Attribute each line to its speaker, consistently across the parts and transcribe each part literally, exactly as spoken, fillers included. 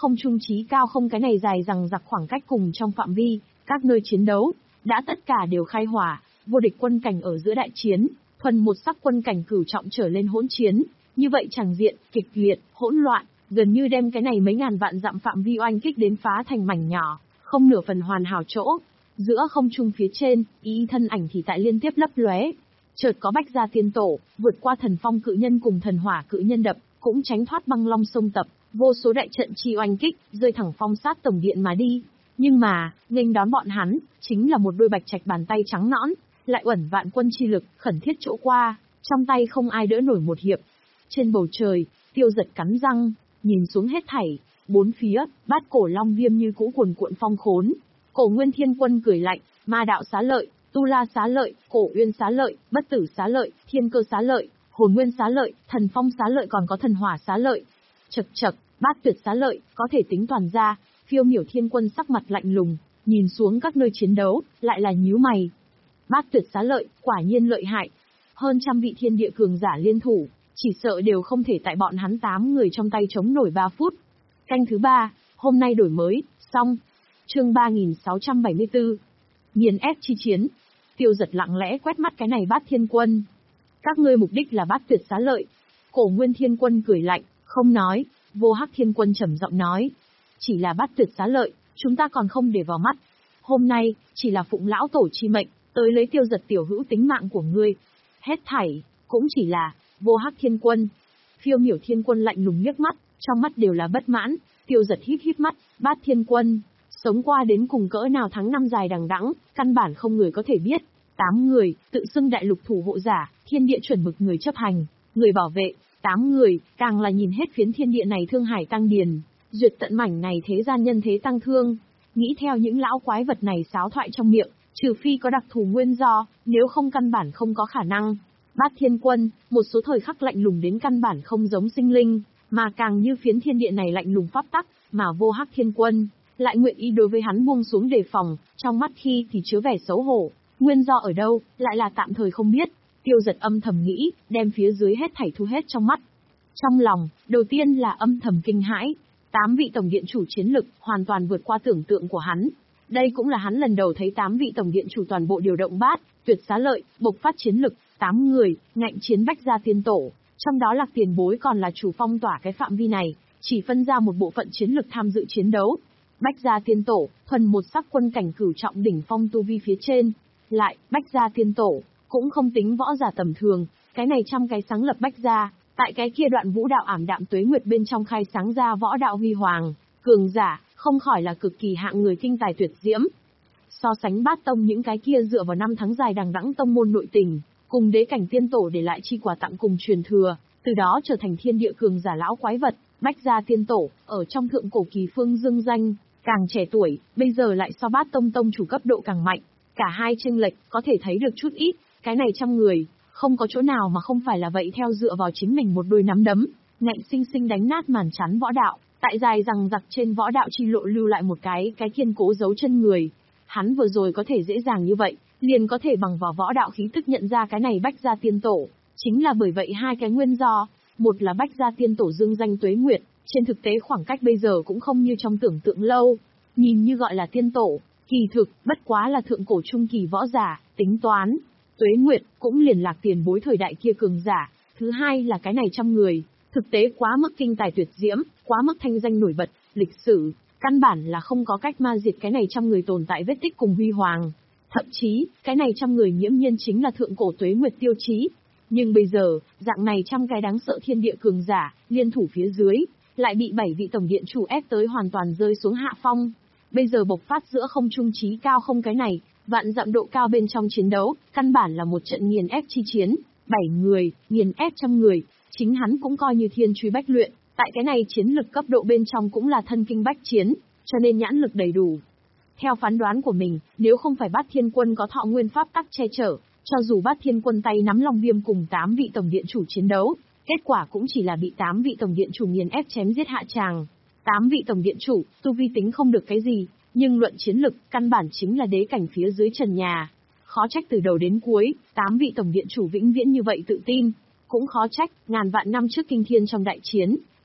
Speaker 1: không trung trí cao không cái này dài rằng giặc khoảng cách cùng trong phạm vi, các nơi chiến đấu, đã tất cả đều khai hỏa, vô địch quân cảnh ở giữa đại chiến, thuần một sắc quân cảnh cửu trọng trở lên hỗn chiến, như vậy chẳng diện, kịch liệt, hỗn loạn, gần như đem cái này mấy ngàn vạn dặm phạm vi oanh kích đến phá thành mảnh nhỏ, không nửa phần hoàn hảo chỗ. Giữa không trung phía trên, ý thân ảnh thì tại liên tiếp lấp lóe. Chợt có Bách Gia Tiên Tổ, vượt qua thần phong cự nhân cùng thần hỏa cự nhân đập, cũng tránh thoát băng long sông tập, vô số đại trận chi oanh kích, rơi thẳng phong sát tổng điện mà đi. Nhưng mà, nghênh đón bọn hắn, chính là một đôi bạch trạch bàn tay trắng nõn, lại uẩn vạn quân chi lực, khẩn thiết chỗ qua, trong tay không ai đỡ nổi một hiệp. Trên bầu trời, Tiêu Giật cắn răng, nhìn xuống hết thảy, bốn phía, bát cổ long viêm như cũ cuồn cuộn phong khốn. Cổ Nguyên Thiên Quân cười lạnh, Ma Đạo Xá Lợi, Tu La Xá Lợi, Cổ Uyên Xá Lợi, Bất Tử Xá Lợi, Thiên Cơ Xá Lợi, Hồn Nguyên Xá Lợi, Thần Phong Xá Lợi còn có Thần Hỏa Xá Lợi. Chậc chậc, Bát Tuyệt Xá Lợi, có thể tính toàn ra. Phiêu Miểu Thiên Quân sắc mặt lạnh lùng, nhìn xuống các nơi chiến đấu, lại là nhíu mày. Bát Tuyệt Xá Lợi, quả nhiên lợi hại. Hơn trăm vị thiên địa cường giả liên thủ, chỉ sợ đều không thể tại bọn hắn tám người trong tay chống nổi ba phút. Canh thứ ba, hôm nay đổi mới, xong. Chương ba nghìn sáu trăm bảy mươi tư. Nghiền ép chi chiến. Tiêu Giật lặng lẽ quét mắt cái này Bát Thiên Quân. Các ngươi mục đích là Bát Tuyệt Xá Lợi. Cổ Nguyên Thiên Quân cười lạnh, không nói. Vô Hắc Thiên Quân trầm giọng nói, chỉ là Bát Tuyệt Xá Lợi, chúng ta còn không để vào mắt. Hôm nay, chỉ là phụng lão tổ chi mệnh, tới lấy Tiêu Giật tiểu hữu tính mạng của ngươi. Hết thảy, cũng chỉ là, Vô Hắc Thiên Quân. Phiêu Miểu Thiên Quân lạnh lùng liếc mắt, trong mắt đều là bất mãn. Tiêu Giật híp híp mắt, Bát Thiên Quân, sống qua đến cùng cỡ nào tháng năm dài đằng đẵng, căn bản không người có thể biết. Tám người, tự xưng đại lục thủ hộ giả, thiên địa chuẩn mực người chấp hành, người bảo vệ. Tám người, càng là nhìn hết phiến thiên địa này thương hải tăng điền, duyệt tận mảnh này thế gian nhân thế tăng thương. Nghĩ theo những lão quái vật này sáo thoại trong miệng, trừ phi có đặc thù nguyên do, nếu không căn bản không có khả năng. Bát Thiên Quân, một số thời khắc lạnh lùng đến căn bản không giống sinh linh, mà càng như phiến thiên địa này lạnh lùng pháp tắc, mà Vô Hắc Thiên Quân lại nguyện ý đối với hắn buông xuống đề phòng, trong mắt khi thì chứa vẻ xấu hổ, nguyên do ở đâu, lại là tạm thời không biết. Tiêu Giật âm thầm nghĩ, đem phía dưới hết thảy thu hết trong mắt. Trong lòng, đầu tiên là âm thầm kinh hãi, tám vị tổng điện chủ chiến lực hoàn toàn vượt qua tưởng tượng của hắn. Đây cũng là hắn lần đầu thấy tám vị tổng điện chủ toàn bộ điều động Bát Tuyệt Xá Lợi, bộc phát chiến lực, tám người, ngạnh chiến Bách Gia Tiên Tổ, trong đó Lạc Tiền Bối còn là chủ phong tỏa cái phạm vi này, chỉ phân ra một bộ phận chiến lực tham dự chiến đấu. Bách Gia Tiên Tổ, thuần một sắc quân cảnh cửu trọng đỉnh phong tu vi phía trên. Lại, Bách Gia Tiên Tổ, cũng không tính võ giả tầm thường, cái này trăm cái sáng lập Bách Gia, tại cái kia đoạn vũ đạo ảm đạm tuế nguyệt bên trong khai sáng ra võ đạo huy hoàng, cường giả, không khỏi là cực kỳ hạng người kinh tài tuyệt diễm. So sánh Bát Tông những cái kia dựa vào năm tháng dài đằng đẵng tông môn nội tình, cùng đế cảnh tiên tổ để lại chi quà tặng cùng truyền thừa, từ đó trở thành thiên địa cường giả lão quái vật, Bách Gia Tiên Tổ, ở trong thượng cổ kỳ phương dương danh, càng trẻ tuổi, bây giờ lại so Bát Tông tông chủ cấp độ càng mạnh, cả hai chênh lệch có thể thấy được chút ít, cái này trăm người, không có chỗ nào mà không phải là vậy theo dựa vào chính mình một đôi nắm đấm, ngạnh sinh sinh đánh nát màn chắn võ đạo, tại dài rằng giặc trên võ đạo chi lộ lưu lại một cái cái kiên cố giấu chân người. Hắn vừa rồi có thể dễ dàng như vậy, liền có thể bằng vào võ đạo khí tức nhận ra cái này Bách Gia Tiên Tổ, chính là bởi vậy hai cái nguyên do, một là Bách Gia Tiên Tổ dương danh tuế nguyệt, trên thực tế khoảng cách bây giờ cũng không như trong tưởng tượng lâu, nhìn như gọi là tiên tổ, kỳ thực bất quá là thượng cổ trung kỳ võ giả, tính toán, tuế nguyệt cũng liền Lạc Tiền Bối thời đại kia cường giả. Thứ hai là cái này trăm người, thực tế quá mức kinh tài tuyệt diễm, quá mức thanh danh nổi bật, lịch sử, căn bản là không có cách ma diệt cái này trăm người tồn tại vết tích cùng huy hoàng. Thậm chí, cái này trăm người nghiễm nhiên chính là thượng cổ tuế nguyệt tiêu chí. Nhưng bây giờ, dạng này trăm cái đáng sợ thiên địa cường giả, liên thủ phía dưới, lại bị bảy vị tổng điện chủ ép tới hoàn toàn rơi xuống hạ phong. Bây giờ bộc phát giữa không trung trí cao không cái này, vạn dặm độ cao bên trong chiến đấu, căn bản là một trận nghiền ép chi chiến, bảy người, nghiền ép trăm người, chính hắn cũng coi như thiên truy bách luyện, tại cái này chiến lực cấp độ bên trong cũng là thân kinh bách chiến, cho nên nhãn lực đầy đủ. Theo phán đoán của mình, nếu không phải Bát Thiên Quân có thọ nguyên pháp tắc che chở, cho dù Bát Thiên Quân tay nắm Long Viêm cùng tám vị tổng điện chủ chiến đấu, kết quả cũng chỉ là bị tám vị tổng điện chủ nghiền ép chém giết hạ tràng. Tám vị tổng điện chủ, tu vi tính không được cái gì, nhưng luận chiến lực, căn bản chính là đế cảnh phía dưới trần nhà. Khó trách từ đầu đến cuối, tám vị tổng điện chủ vĩnh viễn như vậy tự tin. Cũng khó trách, ngàn vạn năm trước kinh thiên trong đại chiến,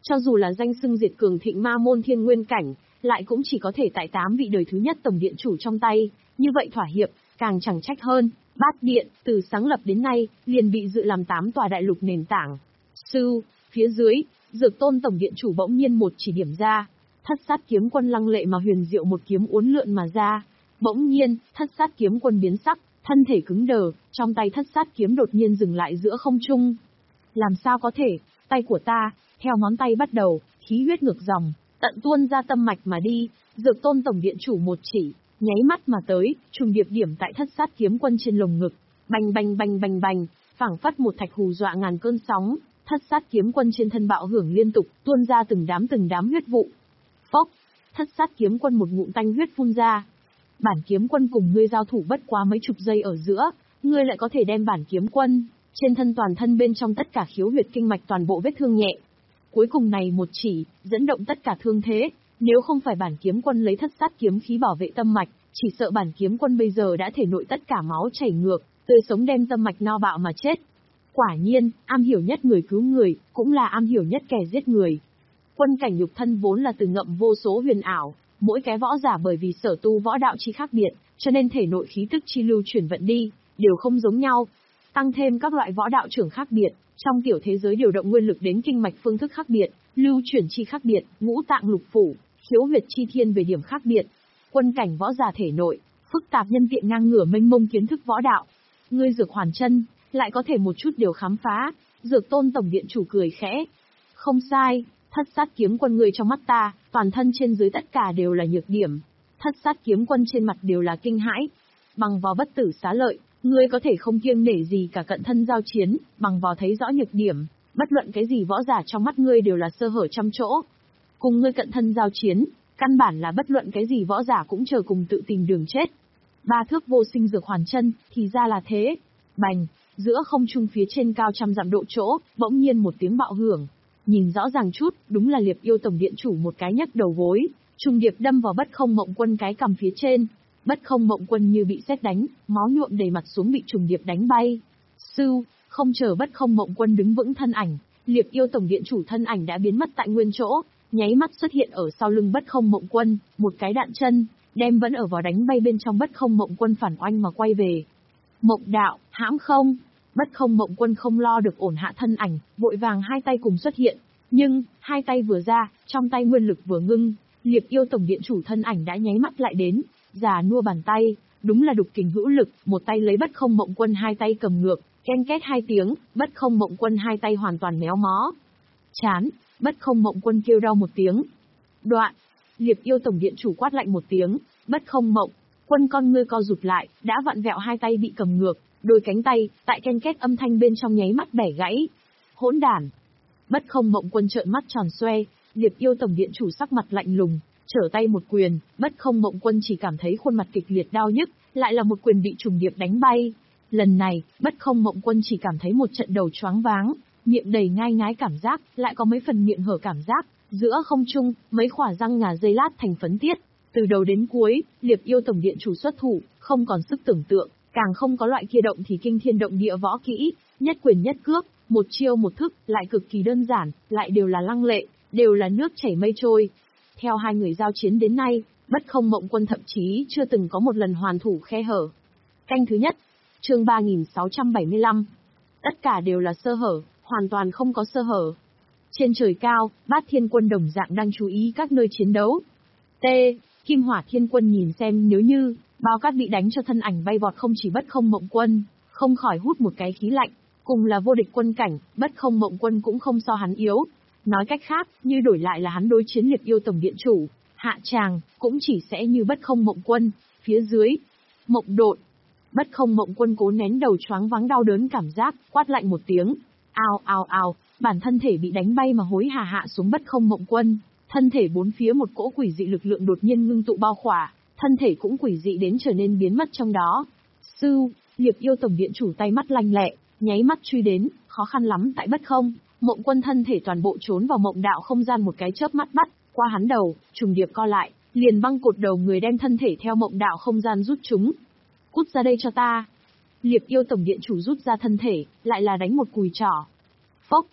Speaker 1: Cho dù là danh xưng diệt cường thịnh ma môn thiên nguyên cảnh, lại cũng chỉ có thể tại tám vị đời thứ nhất tổng điện chủ trong tay, như vậy thỏa hiệp, càng chẳng trách hơn. Bát điện, từ sáng lập đến nay, liền bị dự làm tám tòa đại lục nền tảng. Sư, phía dưới, Dược Tôn tổng điện chủ bỗng nhiên một chỉ điểm ra. Thất sát kiếm quân lăng lệ mà huyền diệu một kiếm uốn lượn mà ra. Bỗng nhiên, thất sát kiếm quân biến sắc, thân thể cứng đờ, trong tay thất sát kiếm đột nhiên dừng lại giữa không trung. Làm sao có thể, tay của ta, theo ngón tay bắt đầu, khí huyết ngược dòng, tận tuôn ra tâm mạch mà đi, Dược Tôn tổng điện chủ một chỉ, nháy mắt mà tới, trùng điệp điểm tại thất sát kiếm quân trên lồng ngực, bành bành bành bành bành, phảng phất một thạch hù dọa ngàn cơn sóng, thất sát kiếm quân trên thân bạo hưởng liên tục, tuôn ra từng đám từng đám huyết vụ. Phốc, thất sát kiếm quân một ngụm tanh huyết phun ra. Bản kiếm quân cùng ngươi giao thủ bất quá mấy chục giây ở giữa, ngươi lại có thể đem bản kiếm quân, trên thân toàn thân bên trong tất cả khiếu huyệt kinh mạch toàn bộ vết thương nhẹ. Cuối cùng này một chỉ, dẫn động tất cả thương thế, nếu không phải bản kiếm quân lấy thất sát kiếm khí bảo vệ tâm mạch, chỉ sợ bản kiếm quân bây giờ đã thể nội tất cả máu chảy ngược, tươi sống đem tâm mạch no bạo mà chết. Quả nhiên, am hiểu nhất người cứu người, cũng là am hiểu nhất kẻ giết người. Quân cảnh nhục thân vốn là từ ngậm vô số huyền ảo, mỗi cái võ giả bởi vì sở tu võ đạo chi khác biệt, cho nên thể nội khí tức chi lưu chuyển vận đi, đều không giống nhau. Tăng thêm các loại võ đạo trưởng khác biệt, trong tiểu thế giới điều động nguyên lực đến kinh mạch phương thức khác biệt, lưu chuyển chi khác biệt, ngũ tạng lục phủ, khiếu huyệt chi thiên về điểm khác biệt. Quân cảnh võ giả thể nội, phức tạp nhân tiện ngang ngửa mênh mông kiến thức võ đạo. Ngươi Dược Hoàn Chân, lại có thể một chút điều khám phá, Dược Tôn tổng điện chủ cười khẽ. Không sai, thất sát kiếm quân ngươi trong mắt ta, toàn thân trên dưới tất cả đều là nhược điểm. Thất sát kiếm quân trên mặt đều là kinh hãi. Bằng vào bất tử xá lợi, ngươi có thể không kiêng nể gì cả cận thân giao chiến, bằng vào thấy rõ nhược điểm, bất luận cái gì võ giả trong mắt ngươi đều là sơ hở trăm chỗ. Cùng ngươi cận thân giao chiến, căn bản là bất luận cái gì võ giả cũng chờ cùng tự tìm đường chết. Ba thước vô sinh Dược Hoàn Chân, thì ra là thế. Bành, giữa không trung phía trên cao trăm dặm độ chỗ, bỗng nhiên một tiếng bạo hưởng. Nhìn rõ ràng chút, đúng là Liệp Yêu tổng điện chủ một cái nhấc đầu gối, trùng điệp đâm vào Bất Không Mộng Quân cái cằm phía trên. Bất Không Mộng Quân như bị sét đánh, máu nhuộm đầy mặt xuống bị trùng điệp đánh bay. Sưu, không chờ Bất Không Mộng Quân đứng vững thân ảnh, Liệp Yêu tổng điện chủ thân ảnh đã biến mất tại nguyên chỗ, nháy mắt xuất hiện ở sau lưng Bất Không Mộng Quân, một cái đạn chân, đem vẫn ở vào đánh bay bên trong Bất Không Mộng Quân phản oanh mà quay về. Mộng đạo, hãm không? Bất Không Mộng Quân không lo được ổn hạ thân ảnh, vội vàng hai tay cùng xuất hiện, nhưng, hai tay vừa ra, trong tay nguyên lực vừa ngưng, Liệp Yêu tổng điện chủ thân ảnh đã nháy mắt lại đến, già nua bàn tay, đúng là đục kình hữu lực, một tay lấy Bất Không Mộng Quân hai tay cầm ngược, ken két hai tiếng, Bất Không Mộng Quân hai tay hoàn toàn méo mó. Chán, Bất Không Mộng Quân kêu đau một tiếng. Đoạn, Liệp Yêu tổng điện chủ quát lạnh một tiếng, Bất Không Mộng Quân con ngươi co rụt lại, đã vặn vẹo hai tay bị cầm ngược, đôi cánh tay, tại ken két âm thanh bên trong nháy mắt bẻ gãy. Hỗn đản! Bất Không Mộng Quân trợn mắt tròn xoe, Liệp Yêu tổng điện chủ sắc mặt lạnh lùng, trở tay một quyền, Bất Không Mộng Quân chỉ cảm thấy khuôn mặt kịch liệt đau nhức, lại là một quyền bị trùng điệp đánh bay. Lần này, Bất Không Mộng Quân chỉ cảm thấy một trận đầu choáng váng, miệng đầy ngai ngái cảm giác, lại có mấy phần miệng hở cảm giác, giữa không trung, mấy khỏa răng ngà dây lát thành phấn tiết. Từ đầu đến cuối, Liệp Yêu tổng điện chủ xuất thủ, không còn sức tưởng tượng, càng không có loại kia động thì kinh thiên động địa võ kỹ, nhất quyền nhất cước, một chiêu một thức, lại cực kỳ đơn giản, lại đều là lăng lệ, đều là nước chảy mây trôi. Theo hai người giao chiến đến nay, Bất Không Mộng Quân thậm chí chưa từng có một lần hoàn thủ khe hở. Canh thứ nhất, chương ba nghìn sáu trăm bảy mươi lăm. Tất cả đều là sơ hở, hoàn toàn không có sơ hở. Trên trời cao, Bát Thiên Quân đồng dạng đang chú ý các nơi chiến đấu. T. Kim Hỏa Thiên Quân nhìn xem nếu như, bao cát bị đánh cho thân ảnh bay vọt không chỉ Bất Không Mộng Quân, không khỏi hút một cái khí lạnh, cùng là vô địch quân cảnh, Bất Không Mộng Quân cũng không so hắn yếu. Nói cách khác, như đổi lại là hắn đối chiến Liệp Yêu tổng điện chủ, hạ tràng, cũng chỉ sẽ như Bất Không Mộng Quân, phía dưới. Mộng độn. Bất Không Mộng Quân cố nén đầu choáng váng đau đớn cảm giác, quát lạnh một tiếng. Ao ao ao, bản thân thể bị đánh bay mà hối hả hạ xuống Bất Không Mộng Quân. Thân thể bốn phía một cỗ quỷ dị lực lượng đột nhiên ngưng tụ bao khỏa, thân thể cũng quỷ dị đến trở nên biến mất trong đó. Sư, Liệp Yêu tổng điện chủ tay mắt lanh lẹ, nháy mắt truy đến, khó khăn lắm tại Bất Không Mộng Quân thân thể toàn bộ trốn vào mộng đạo không gian một cái chớp mắt bắt, qua hắn đầu, trùng điệp co lại, liền băng cột đầu người đem thân thể theo mộng đạo không gian rút chúng. Cút ra đây cho ta. Liệp Yêu tổng điện chủ rút ra thân thể, lại là đánh một cùi trỏ. Phốc,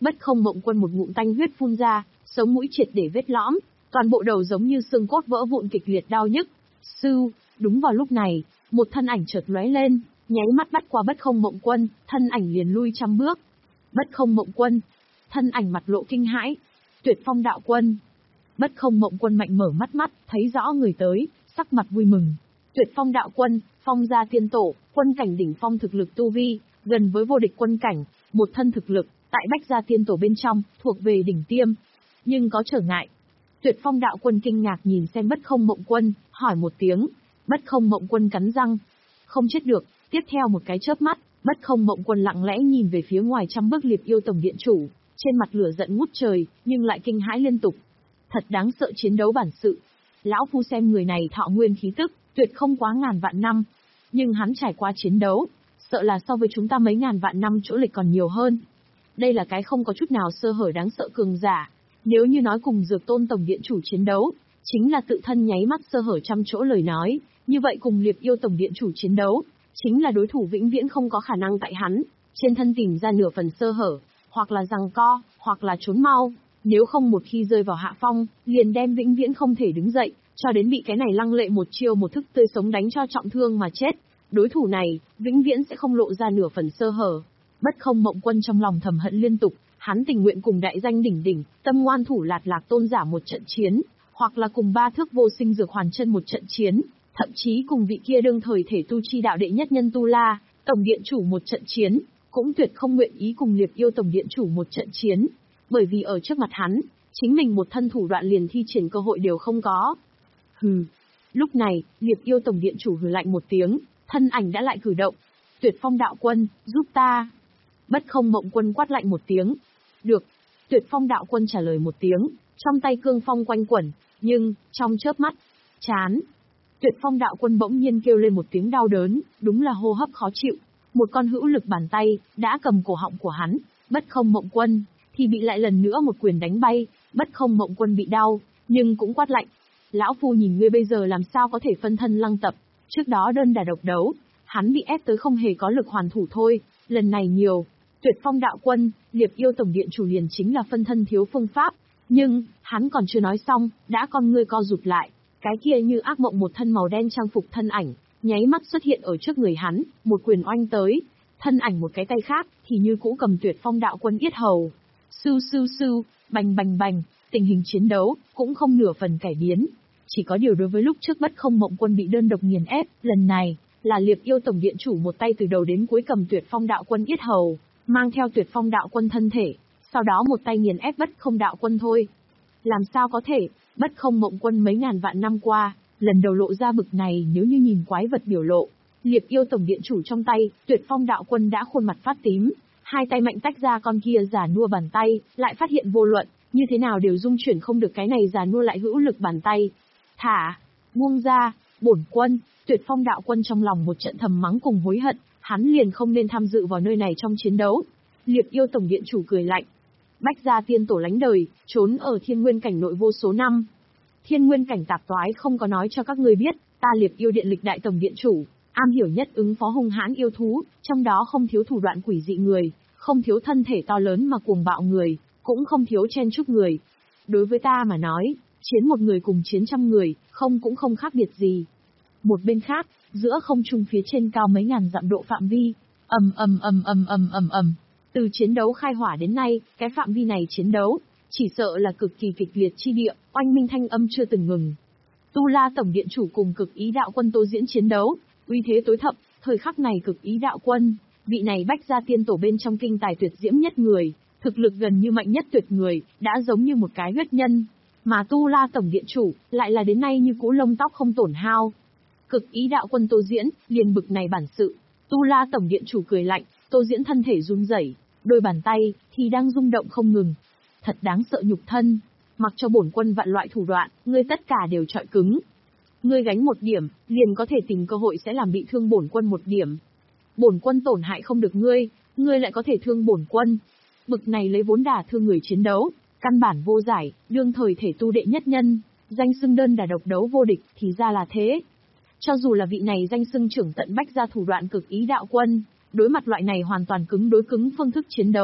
Speaker 1: Bất Không Mộng Quân một ngụm tanh huyết phun ra, sống mũi triệt để vết lõm, toàn bộ đầu giống như xương cốt vỡ vụn kịch liệt đau nhức. Sưu, đúng vào lúc này, một thân ảnh chợt lóe lên, nháy mắt bắt qua Bất Không Mộng Quân, thân ảnh liền lui trăm bước. Bất Không Mộng Quân, thân ảnh mặt lộ kinh hãi. Tuyệt Phong đạo quân. Bất Không Mộng Quân mạnh mở mắt mắt, thấy rõ người tới, sắc mặt vui mừng. Tuyệt Phong đạo quân, Phong gia tiên tổ, quân cảnh đỉnh phong thực lực tu vi, gần với vô địch quân cảnh, một thân thực lực, tại Bách gia tiên tổ bên trong, thuộc về đỉnh tiêm. Nhưng có trở ngại. Tuyệt Phong đạo quân kinh ngạc nhìn xem Bất Không Mộng Quân, hỏi một tiếng. Bất Không Mộng Quân cắn răng. Không chết được, tiếp theo một cái chớp mắt, Bất Không Mộng Quân lặng lẽ nhìn về phía ngoài trăm bước Liệp Yêu tổng điện chủ, trên mặt lửa giận ngút trời, nhưng lại kinh hãi liên tục. Thật đáng sợ chiến đấu bản sự. Lão phu xem người này thọ nguyên khí tức, tuyệt không quá ngàn vạn năm. Nhưng hắn trải qua chiến đấu, sợ là so với chúng ta mấy ngàn vạn năm chỗ lịch còn nhiều hơn. Đây là cái không có chút nào sơ hở đáng sợ cường giả. Nếu như nói cùng Dược Tôn tổng điện chủ chiến đấu, chính là tự thân nháy mắt sơ hở trăm chỗ lời nói, như vậy cùng Liệp Yêu tổng điện chủ chiến đấu, chính là đối thủ vĩnh viễn không có khả năng tại hắn trên thân tìm ra nửa phần sơ hở, hoặc là giằng co, hoặc là trốn mau, nếu không một khi rơi vào hạ phong, liền đem vĩnh viễn không thể đứng dậy, cho đến bị cái này lăng lệ một chiêu một thức tươi sống đánh cho trọng thương mà chết. Đối thủ này, vĩnh viễn sẽ không lộ ra nửa phần sơ hở. Bất Không Mộng Quân trong lòng thầm hận liên tục, hắn tình nguyện cùng đại danh đỉnh đỉnh, tâm ngoan thủ lạt lạc tôn giả một trận chiến, hoặc là cùng ba thước vô sinh dược hoàn chân một trận chiến, thậm chí cùng vị kia đương thời thể tu chi đạo đệ nhất nhân Tu La, tổng điện chủ một trận chiến, cũng tuyệt không nguyện ý cùng Liệp Yêu tổng điện chủ một trận chiến, bởi vì ở trước mặt hắn, chính mình một thân thủ đoạn liền thi triển cơ hội đều không có. Hừ. Lúc này, Liệp Yêu tổng điện chủ hừ lạnh một tiếng, thân ảnh đã lại cử động. Tuyệt Phong đạo quân, giúp ta. Bất Không Mộng Quân quát lạnh một tiếng. Được. Tuyệt Phong đạo quân trả lời một tiếng, trong tay cương phong quanh quẩn, nhưng, trong chớp mắt, chán. Tuyệt Phong đạo quân bỗng nhiên kêu lên một tiếng đau đớn, đúng là hô hấp khó chịu. Một con hữu lực bàn tay, đã cầm cổ họng của hắn, Bất Không Mộng Quân, thì bị lại lần nữa một quyền đánh bay, Bất Không Mộng Quân bị đau, nhưng cũng quát lạnh. Lão phu nhìn ngươi bây giờ làm sao có thể phân thân lăng tập, trước đó đơn đả độc đấu, hắn bị ép tới không hề có lực hoàn thủ thôi, lần này nhiều. Tuyệt Phong đạo quân, Liệp Yêu tổng điện chủ liền chính là phân thân thiếu phương pháp, nhưng, hắn còn chưa nói xong, đã con ngươi co rụt lại, cái kia như ác mộng một thân màu đen trang phục thân ảnh, nháy mắt xuất hiện ở trước người hắn, một quyền oanh tới, thân ảnh một cái tay khác, thì như cũ cầm Tuyệt Phong đạo quân yết hầu. Sưu sưu sưu, bành bành bành, tình hình chiến đấu, cũng không nửa phần cải biến. Chỉ có điều đối với lúc trước Bất Không Mộng Quân bị đơn độc nghiền ép, lần này, là Liệp Yêu tổng điện chủ một tay từ đầu đến cuối cầm Tuyệt Phong đạo quân yết hầu, mang theo Tuyệt Phong đạo quân thân thể, sau đó một tay nghiền ép Bất Không đạo quân thôi. Làm sao có thể, Bất Không Mộng Quân mấy ngàn vạn năm qua, lần đầu lộ ra bực này nếu như nhìn quái vật biểu lộ. Liệp Yêu tổng điện chủ trong tay, Tuyệt Phong đạo quân đã khuôn mặt phát tím, hai tay mạnh tách ra con kia già nua bàn tay, lại phát hiện vô luận, như thế nào đều dung chuyển không được cái này già nua lại hữu lực bàn tay. Thả, buông ra, bổn quân. Tuyệt Phong đạo quân trong lòng một trận thầm mắng cùng hối hận, hắn liền không nên tham dự vào nơi này trong chiến đấu. Liệp Yêu tổng điện chủ cười lạnh. Bách gia tiên tổ lánh đời, trốn ở Thiên Nguyên cảnh nội vô số năm. Thiên Nguyên cảnh tạp toái không có nói cho các ngươi biết, ta Liệp Yêu điện lịch đại tổng điện chủ, am hiểu nhất ứng phó hung hãn yêu thú, trong đó không thiếu thủ đoạn quỷ dị người, không thiếu thân thể to lớn mà cuồng bạo người, cũng không thiếu chen chúc người. Đối với ta mà nói, chiến một người cùng chiến trăm người, không cũng không khác biệt gì. Một bên khác, giữa không trung phía trên cao mấy ngàn dặm độ phạm vi, ầm ầm ầm ầm ầm ầm ầm, từ chiến đấu khai hỏa đến nay, cái phạm vi này chiến đấu, chỉ sợ là cực kỳ kịch liệt chi địa, oanh minh thanh âm chưa từng ngừng. Tu La tổng điện chủ cùng Cực Ý đạo quân Tô Diễn chiến đấu, uy thế tối thậm, thời khắc này Cực Ý đạo quân, vị này Bách gia tiên tổ bên trong kinh tài tuyệt diễm nhất người, thực lực gần như mạnh nhất tuyệt người, đã giống như một cái huyết nhân, mà Tu La tổng điện chủ lại là đến nay như cũ lông tóc không tổn hao. Cực Ý đạo quân Tô Diễn, liền bực này bản sự. Tu La tổng điện chủ cười lạnh, Tô Diễn thân thể run rẩy, đôi bàn tay thì đang rung động không ngừng. Thật đáng sợ nhục thân, mặc cho bổn quân vạn loại thủ đoạn, ngươi tất cả đều trọi cứng. Ngươi gánh một điểm, liền có thể tìm cơ hội sẽ làm bị thương bổn quân một điểm. Bổn quân tổn hại không được ngươi, ngươi lại có thể thương bổn quân. Bực này lấy vốn đả thương người chiến đấu, căn bản vô giải, đương thời thể tu đệ nhất nhân, danh xưng đơn đả độc đấu vô địch, thì ra là thế. Cho dù là vị này danh xưng trưởng tận Bách gia thủ đoạn Cực Ý đạo quân, đối mặt loại này hoàn toàn cứng đối cứng phương thức chiến đấu,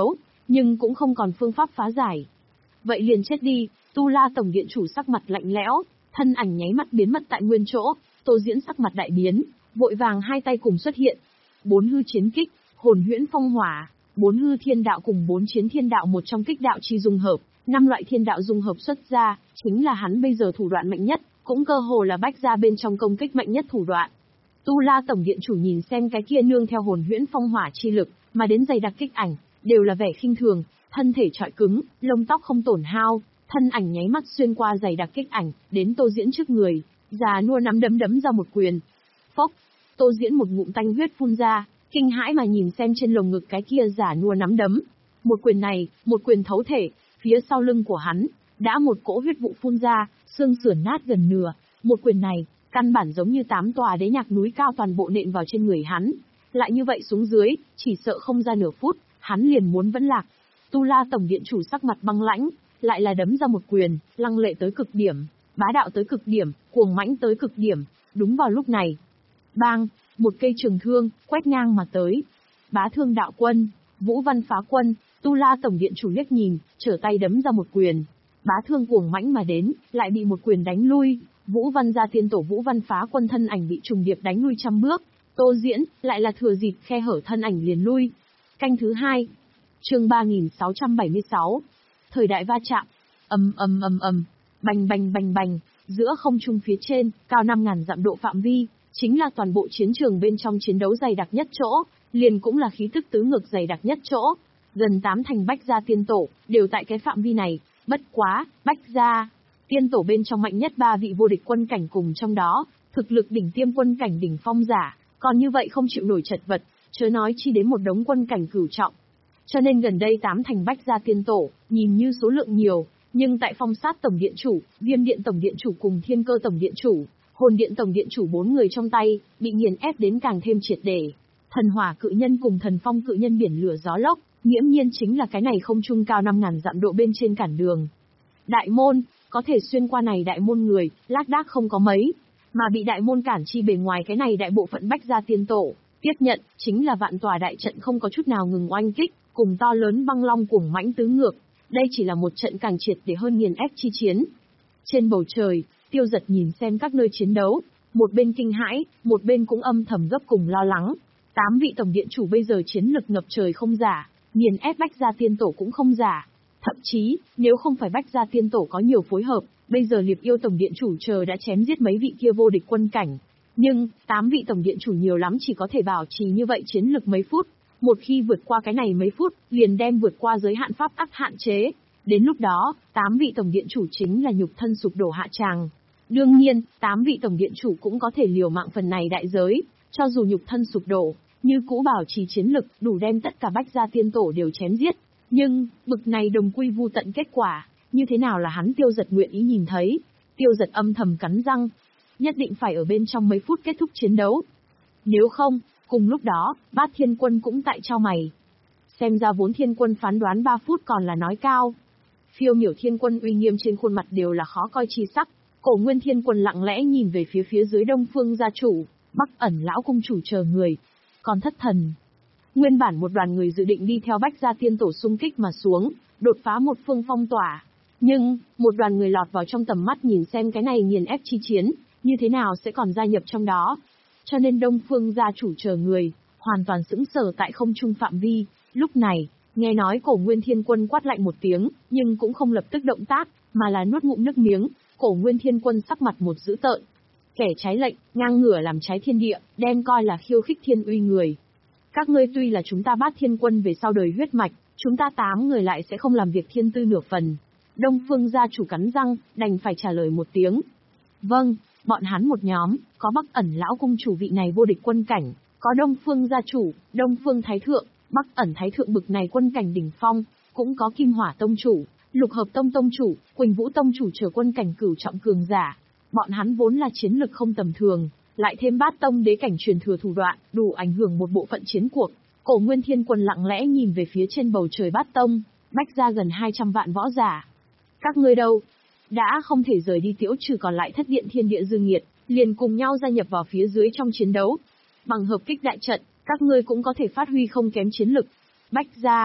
Speaker 1: nhưng cũng không còn phương pháp phá giải. Vậy liền chết đi. Tu La Tổng Điện Chủ sắc mặt lạnh lẽo, thân ảnh nháy mắt biến mất tại nguyên chỗ. Tô Diễn sắc mặt đại biến, vội vàng hai tay cùng xuất hiện. Bốn hư chiến kích, hồn huyễn phong hỏa, bốn hư thiên đạo cùng bốn chiến thiên đạo một trong kích đạo chi dung hợp, năm loại thiên đạo dung hợp xuất ra, chính là hắn bây giờ thủ đoạn mạnh nhất, cũng cơ hồ là bách ra bên trong công kích mạnh nhất thủ đoạn. Tu La Tổng Điện Chủ nhìn xem cái kia nương theo hồn huyễn phong hỏa chi lực, mà đến dày đặc kích ảnh, đều là vẻ khinh thường, thân thể trọi cứng, lông tóc không tổn hao, thân ảnh nháy mắt xuyên qua dày đặc kích ảnh, đến Tô Diễn trước người, già nua nắm đấm đấm ra một quyền. Phốc, Tô Diễn một ngụm tanh huyết phun ra, kinh hãi mà nhìn xem trên lồng ngực cái kia giả nua nắm đấm. Một quyền này, một quyền thấu thể, phía sau lưng của hắn, đã một cỗ huyết vụ phun ra, xương sườn nát gần nửa. Một quyền này, căn bản giống như tám tòa đế nhạc núi cao toàn bộ nện vào trên người hắn. Lại như vậy xuống dưới, chỉ sợ không ra nửa phút, hắn liền muốn vẫn lạc. Tu La Tổng Điện Chủ sắc mặt băng lãnh, lại là đấm ra một quyền, lăng lệ tới cực điểm, bá đạo tới cực điểm, cuồng mãnh tới cực điểm. Đúng vào lúc này, bang, một cây trường thương, quét ngang mà tới. Bá Thương Đạo Quân, Vũ Văn Phá Quân, Tu La Tổng Điện Chủ liếc nhìn, trở tay đấm ra một quyền. Bá thương cuồng mãnh mà đến, lại bị một quyền đánh lui. Vũ Văn gia tiên tổ Vũ Văn Phá Quân thân ảnh bị trùng điệp đánh lui trăm bước. Tô Diễn, lại là thừa dịp khe hở thân ảnh liền lui. Canh thứ hai. Chương ba nghìn sáu trăm bảy mươi sáu. Thời đại va chạm. Ầm ầm ầm ầm, bành bành bành bành, giữa không trung phía trên, cao năm ngàn dặm độ phạm vi, chính là toàn bộ chiến trường bên trong chiến đấu dày đặc nhất chỗ, liền cũng là khí tức tứ ngược dày đặc nhất chỗ. Gần tám thành Bách gia tiên tổ, đều tại cái phạm vi này, bất quá, Bách gia tiên tổ bên trong mạnh nhất ba vị vô địch quân cảnh cùng trong đó, thực lực đỉnh tiêm quân cảnh đỉnh phong giả, còn như vậy không chịu nổi chật vật, chớ nói chi đến một đống quân cảnh cửu trọng. Cho nên gần đây tám thành Bách gia tiên tổ, nhìn như số lượng nhiều, nhưng tại Phong Sát Tổng Điện Chủ, Viêm Điện Tổng Điện Chủ cùng Thiên Cơ Tổng Điện Chủ, Hồn Điện Tổng Điện Chủ bốn người trong tay, bị nghiền ép đến càng thêm triệt để. Thần Hỏa Cự Nhân cùng Thần Phong Cự Nhân biển lửa gió lốc, nghiễm nhiên chính là cái này không trung cao năm ngàn dặm độ bên trên cản đường. Đại môn, có thể xuyên qua này đại môn người, lác đác không có mấy, mà bị đại môn cản chi bề ngoài cái này đại bộ phận Bách gia tiên tổ, tiếp nhận, chính là vạn tòa đại trận không có chút nào ngừng oanh kích, cùng to lớn băng long cuồng mãnh tứ ngược. Đây chỉ là một trận càng triệt để hơn nghiền ép chi chiến. Trên bầu trời, Tiêu Giật nhìn xem các nơi chiến đấu, một bên kinh hãi, một bên cũng âm thầm gấp cùng lo lắng. Tám vị tổng điện chủ bây giờ chiến lực ngập trời không giả, nghiền ép Bách gia tiên tổ cũng không giả. Thậm chí, nếu không phải Bách gia tiên tổ có nhiều phối hợp, bây giờ Liệp Yêu tổng điện chủ chờ đã chém giết mấy vị kia vô địch quân cảnh. Nhưng, tám vị tổng điện chủ nhiều lắm chỉ có thể bảo trì như vậy chiến lực mấy phút. Một khi vượt qua cái này mấy phút, liền đem vượt qua giới hạn pháp tắc hạn chế. Đến lúc đó, tám vị tổng điện chủ chính là nhục thân sụp đổ hạ tràng. Đương nhiên, tám vị tổng điện chủ cũng có thể liều mạng phần này đại giới, cho dù nhục thân sụp đổ, như cũ bảo trì chiến lực, đủ đem tất cả Bách gia tiên tổ đều chém giết. Nhưng, bực này đồng quy vu tận kết quả, như thế nào là hắn Tiêu Giật nguyện ý nhìn thấy. Tiêu Giật âm thầm cắn răng, nhất định phải ở bên trong mấy phút kết thúc chiến đấu. Nếu không, cùng lúc đó, Bát Thiên Quân cũng tại trao mày. Xem ra vốn Thiên Quân phán đoán ba phút còn là nói cao. Phiêu Miểu Thiên Quân uy nghiêm trên khuôn mặt đều là khó coi chi sắc. Cổ Nguyên Thiên Quân lặng lẽ nhìn về phía phía dưới Đông Phương gia chủ, Bắc Ẩn lão cung chủ chờ người. Còn thất thần. Nguyên bản một đoàn người dự định đi theo Bách gia tiên tổ xung kích mà xuống, đột phá một phương phong tỏa. Nhưng, một đoàn người lọt vào trong tầm mắt nhìn xem cái này nghiền ép chi chiến, như thế nào sẽ còn gia nhập trong đó. Cho nên Đông Phương gia chủ chờ người, hoàn toàn sững sờ tại không trung phạm vi. Lúc này, nghe nói Cổ Nguyên Thiên Quân quát lạnh một tiếng, nhưng cũng không lập tức động tác, mà là nuốt ngụm nước miếng. Cổ Nguyên Thiên Quân sắc mặt một dữ tợn. Kẻ trái lệnh, ngang ngửa làm trái thiên địa, đem coi là khiêu khích thiên uy người. Các ngươi tuy là chúng ta Bát Thiên Quân về sau đời huyết mạch, chúng ta tám người lại sẽ không làm việc thiên tư nửa phần. Đông Phương gia chủ cắn răng, đành phải trả lời một tiếng. Vâng, bọn hắn một nhóm, có Bắc Ẩn lão cung chủ vị này vô địch quân cảnh, có Đông Phương gia chủ, Đông Phương thái thượng, Bắc Ẩn thái thượng bực này quân cảnh đỉnh phong, cũng có Kim Hỏa tông chủ, Lục Hợp tông tông chủ, Quỳnh Vũ tông chủ trở quân cảnh cửu trọng cường giả. Bọn hắn vốn là chiến lực không tầm thường, lại thêm Bát tông đế cảnh truyền thừa thủ đoạn, đủ ảnh hưởng một bộ phận chiến cuộc. Cổ Nguyên Thiên Quân lặng lẽ nhìn về phía trên bầu trời Bát tông, Bách ra gần hai trăm vạn võ giả. Các ngươi đâu? Đã không thể rời đi tiễu trừ còn lại thất điện thiên địa dư nghiệt, liền cùng nhau gia nhập vào phía dưới trong chiến đấu. Bằng hợp kích đại trận, các ngươi cũng có thể phát huy không kém chiến lực. Bách gia,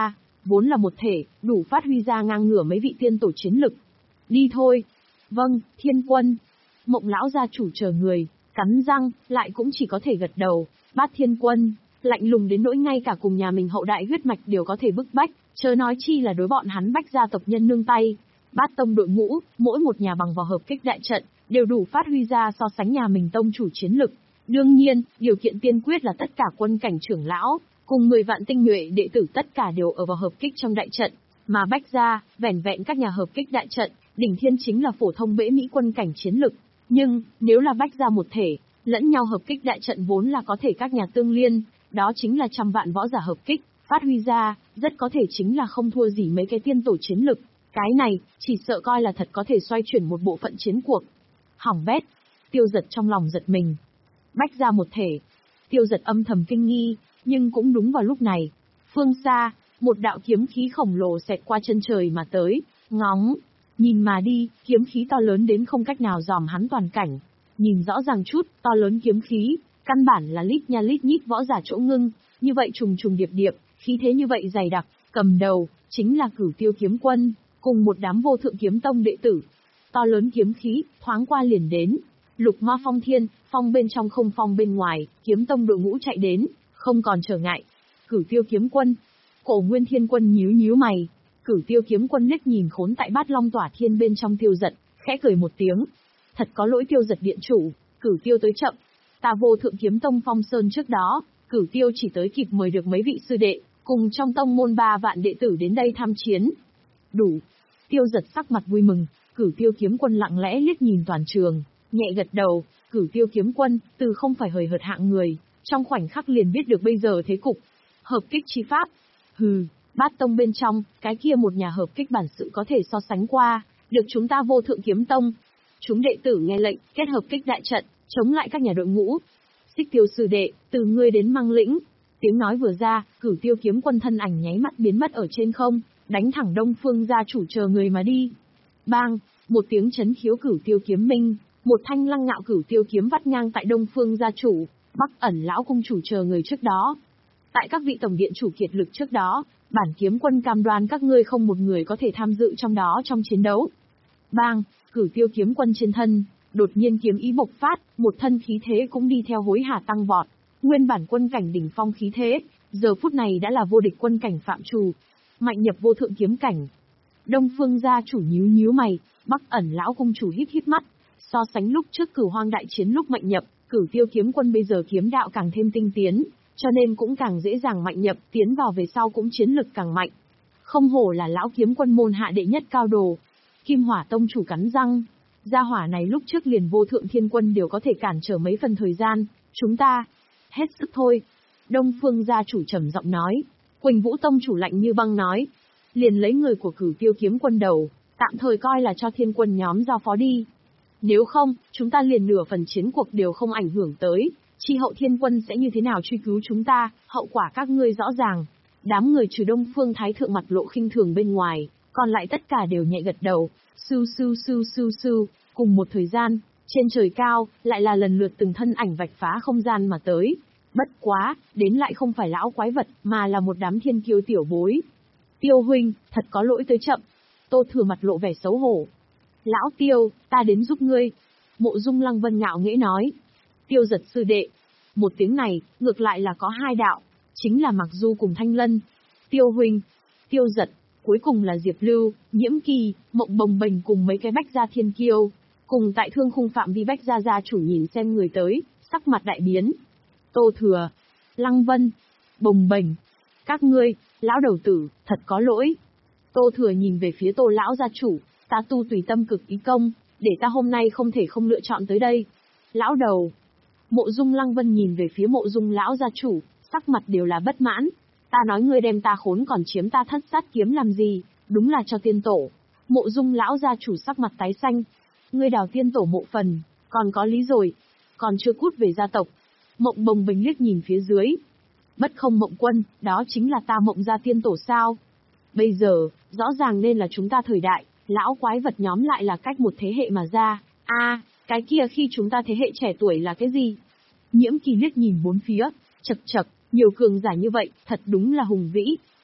Speaker 1: vốn là một thể, đủ phát huy ra ngang ngửa mấy vị tiên tổ chiến lực. Đi thôi. Vâng, Thiên Quân. Mộng lão gia chủ chờ người, cắn răng, lại cũng chỉ có thể gật đầu. Bát Thiên Quân, lạnh lùng đến nỗi ngay cả cùng nhà mình hậu đại huyết mạch đều có thể bức bách, chớ nói chi là đối bọn hắn Bách gia tộc nhân nương tay. Bát tông đội ngũ, mỗi một nhà bằng vào hợp kích đại trận, đều đủ phát huy ra so sánh nhà mình tông chủ chiến lực. Đương nhiên, điều kiện tiên quyết là tất cả quân cảnh trưởng lão, cùng mười vạn tinh nhuệ đệ tử tất cả đều ở vào hợp kích trong đại trận, mà Bách gia, vẻn vẹn các nhà hợp kích đại trận, đỉnh thiên chính là phổ thông bễ mỹ quân cảnh chiến lực. Nhưng, nếu là Bách gia một thể, lẫn nhau hợp kích đại trận vốn là có thể các nhà tương liên, đó chính là trăm vạn võ giả hợp kích, phát huy ra, rất có thể chính là không thua gì mấy cái tiên tổ chiến lực. Cái này, chỉ sợ coi là thật có thể xoay chuyển một bộ phận chiến cuộc. Hỏng bét. Tiêu Giật trong lòng giật mình. Bách gia một thể. Tiêu Giật âm thầm kinh nghi, nhưng cũng đúng vào lúc này. Phương xa, một đạo kiếm khí khổng lồ xẹt qua chân trời mà tới, ngóng. Nhìn mà đi, kiếm khí to lớn đến không cách nào dòm hắn toàn cảnh. Nhìn rõ ràng chút, to lớn kiếm khí, căn bản là lít nha lít nhít võ giả chỗ ngưng, như vậy trùng trùng điệp điệp, khí thế như vậy dày đặc, cầm đầu, chính là Cửu Tiêu kiếm quân, cùng một đám vô thượng kiếm tông đệ tử. To lớn kiếm khí, thoáng qua liền đến. Lục ma phong thiên, phong bên trong không phong bên ngoài, kiếm tông đội ngũ chạy đến, không còn trở ngại. Cửu Tiêu kiếm quân. Cổ Nguyên Thiên Quân nhíu nhíu mày. Cửu Tiêu kiếm quân liếc nhìn khốn tại Bát Long Tỏa Thiên bên trong Tiêu Giật, khẽ cười một tiếng. Thật có lỗi Tiêu Giật điện chủ, Cửu Tiêu tới chậm. Ta vô thượng kiếm tông phong sơn trước đó, Cửu Tiêu chỉ tới kịp mời được mấy vị sư đệ, cùng trong tông môn ba vạn đệ tử đến đây tham chiến. Đủ. Tiêu Giật sắc mặt vui mừng, Cửu Tiêu kiếm quân lặng lẽ liếc nhìn toàn trường, nhẹ gật đầu. Cửu Tiêu kiếm quân, từ không phải hời hợt hạng người, trong khoảnh khắc liền biết được bây giờ thế cục. Hợp kích chi pháp. Hừ, Bát tông bên trong, cái kia một nhà hợp kích bản sự có thể so sánh qua, được chúng ta vô thượng kiếm tông. Chúng đệ tử nghe lệnh, kết hợp kích đại trận, chống lại các nhà đội ngũ. Xích Tiêu sư đệ, từ ngươi đến mang lĩnh. Tiếng nói vừa ra, Cửu Tiêu kiếm quân thân ảnh nháy mắt biến mất ở trên không, đánh thẳng Đông Phương gia chủ chờ người mà đi. Bang, một tiếng chấn khiếu Cửu Tiêu kiếm minh, một thanh lăng ngạo Cửu Tiêu kiếm vắt ngang tại Đông Phương gia chủ, Bắc ẩn lão cung chủ chờ người trước đó. Tại các vị tổng điện chủ kiệt lực trước đó, bản kiếm quân cam đoan các ngươi không một người có thể tham dự trong đó trong chiến đấu. Bang, Cửu Tiêu kiếm quân trên thân, đột nhiên kiếm ý bộc phát, một thân khí thế cũng đi theo hối hả tăng vọt. Nguyên bản quân cảnh đỉnh phong khí thế, giờ phút này đã là vô địch quân cảnh phạm trù, mạnh nhập vô thượng kiếm cảnh. Đông Phương gia chủ nhíu nhíu mày, Bắc ẩn lão cung chủ híp híp mắt, so sánh lúc trước Cửu Hoang đại chiến lúc mạnh nhập, Cửu Tiêu kiếm quân bây giờ kiếm đạo càng thêm tinh tiến, cho nên cũng càng dễ dàng mạnh nhập, tiến vào về sau cũng chiến lực càng mạnh. Không hổ là lão kiếm quân môn hạ đệ nhất cao đồ. Kim Hỏa tông chủ cắn răng, gia hỏa này lúc trước liền vô thượng thiên quân đều có thể cản trở mấy phần thời gian, chúng ta hết sức thôi. Đông Phương gia chủ trầm giọng nói. Quỳnh Vũ tông chủ lạnh như băng nói, liền lấy người của Cửu Tiêu kiếm quân đầu, tạm thời coi là cho thiên quân nhóm giao phó đi. Nếu không, chúng ta liền nửa phần chiến cuộc đều không ảnh hưởng tới, chi hậu thiên quân sẽ như thế nào truy cứu chúng ta, hậu quả các ngươi rõ ràng. Đám người trừ Đông Phương thái thượng mặt lộ khinh thường bên ngoài, còn lại tất cả đều nhẹ gật đầu. Su su su su su, cùng một thời gian, trên trời cao, lại là lần lượt từng thân ảnh vạch phá không gian mà tới. Bất quá, đến lại không phải lão quái vật, mà là một đám thiên kiêu tiểu bối. Tiêu huynh, thật có lỗi tới chậm. Tô Thừa mặt lộ vẻ xấu hổ. Lão Tiêu, ta đến giúp ngươi. Mộ Dung Lăng Vân ngạo nghễ nói. Tiêu Giật sư đệ. Một tiếng này, ngược lại là có hai đạo, chính là Mặc Du cùng Thanh Lân. Tiêu huynh, Tiêu Giật, cuối cùng là Diệp Lưu, Nhiễm Kỳ, Mộng Bồng Bềnh cùng mấy cái Bách gia thiên kiêu. Cùng tại thương khung phạm vi Bách gia gia chủ nhìn xem người tới, sắc mặt đại biến. Tô Thừa, Lăng Vân, Bồng Bềnh, các ngươi, lão đầu tử, thật có lỗi. Tô Thừa nhìn về phía Tô lão gia chủ, ta tu tùy tâm cực ý công, để ta hôm nay không thể không lựa chọn tới đây. Lão đầu. Mộ Dung Lăng Vân nhìn về phía Mộ Dung lão gia chủ, sắc mặt đều là bất mãn. Ta nói ngươi đem ta khốn còn chiếm ta thất sát kiếm làm gì, đúng là cho tiên tổ. Mộ Dung lão gia chủ sắc mặt tái xanh. Ngươi đào tiên tổ mộ phần, còn có lý rồi, còn chưa cút về gia tộc. Mộng Bồng Bềnh liếc nhìn phía dưới. Bất không Mộng Quân, đó chính là ta Mộng gia tiên tổ sao? Bây giờ, rõ ràng nên là chúng ta thời đại, lão quái vật nhóm lại là cách một thế hệ mà ra. A, à, cái kia khi chúng ta thế hệ trẻ tuổi là cái gì? Nhiễm Kỳ liếc nhìn bốn phía, chậc chậc, nhiều cường giả như vậy, thật đúng là hùng vĩ.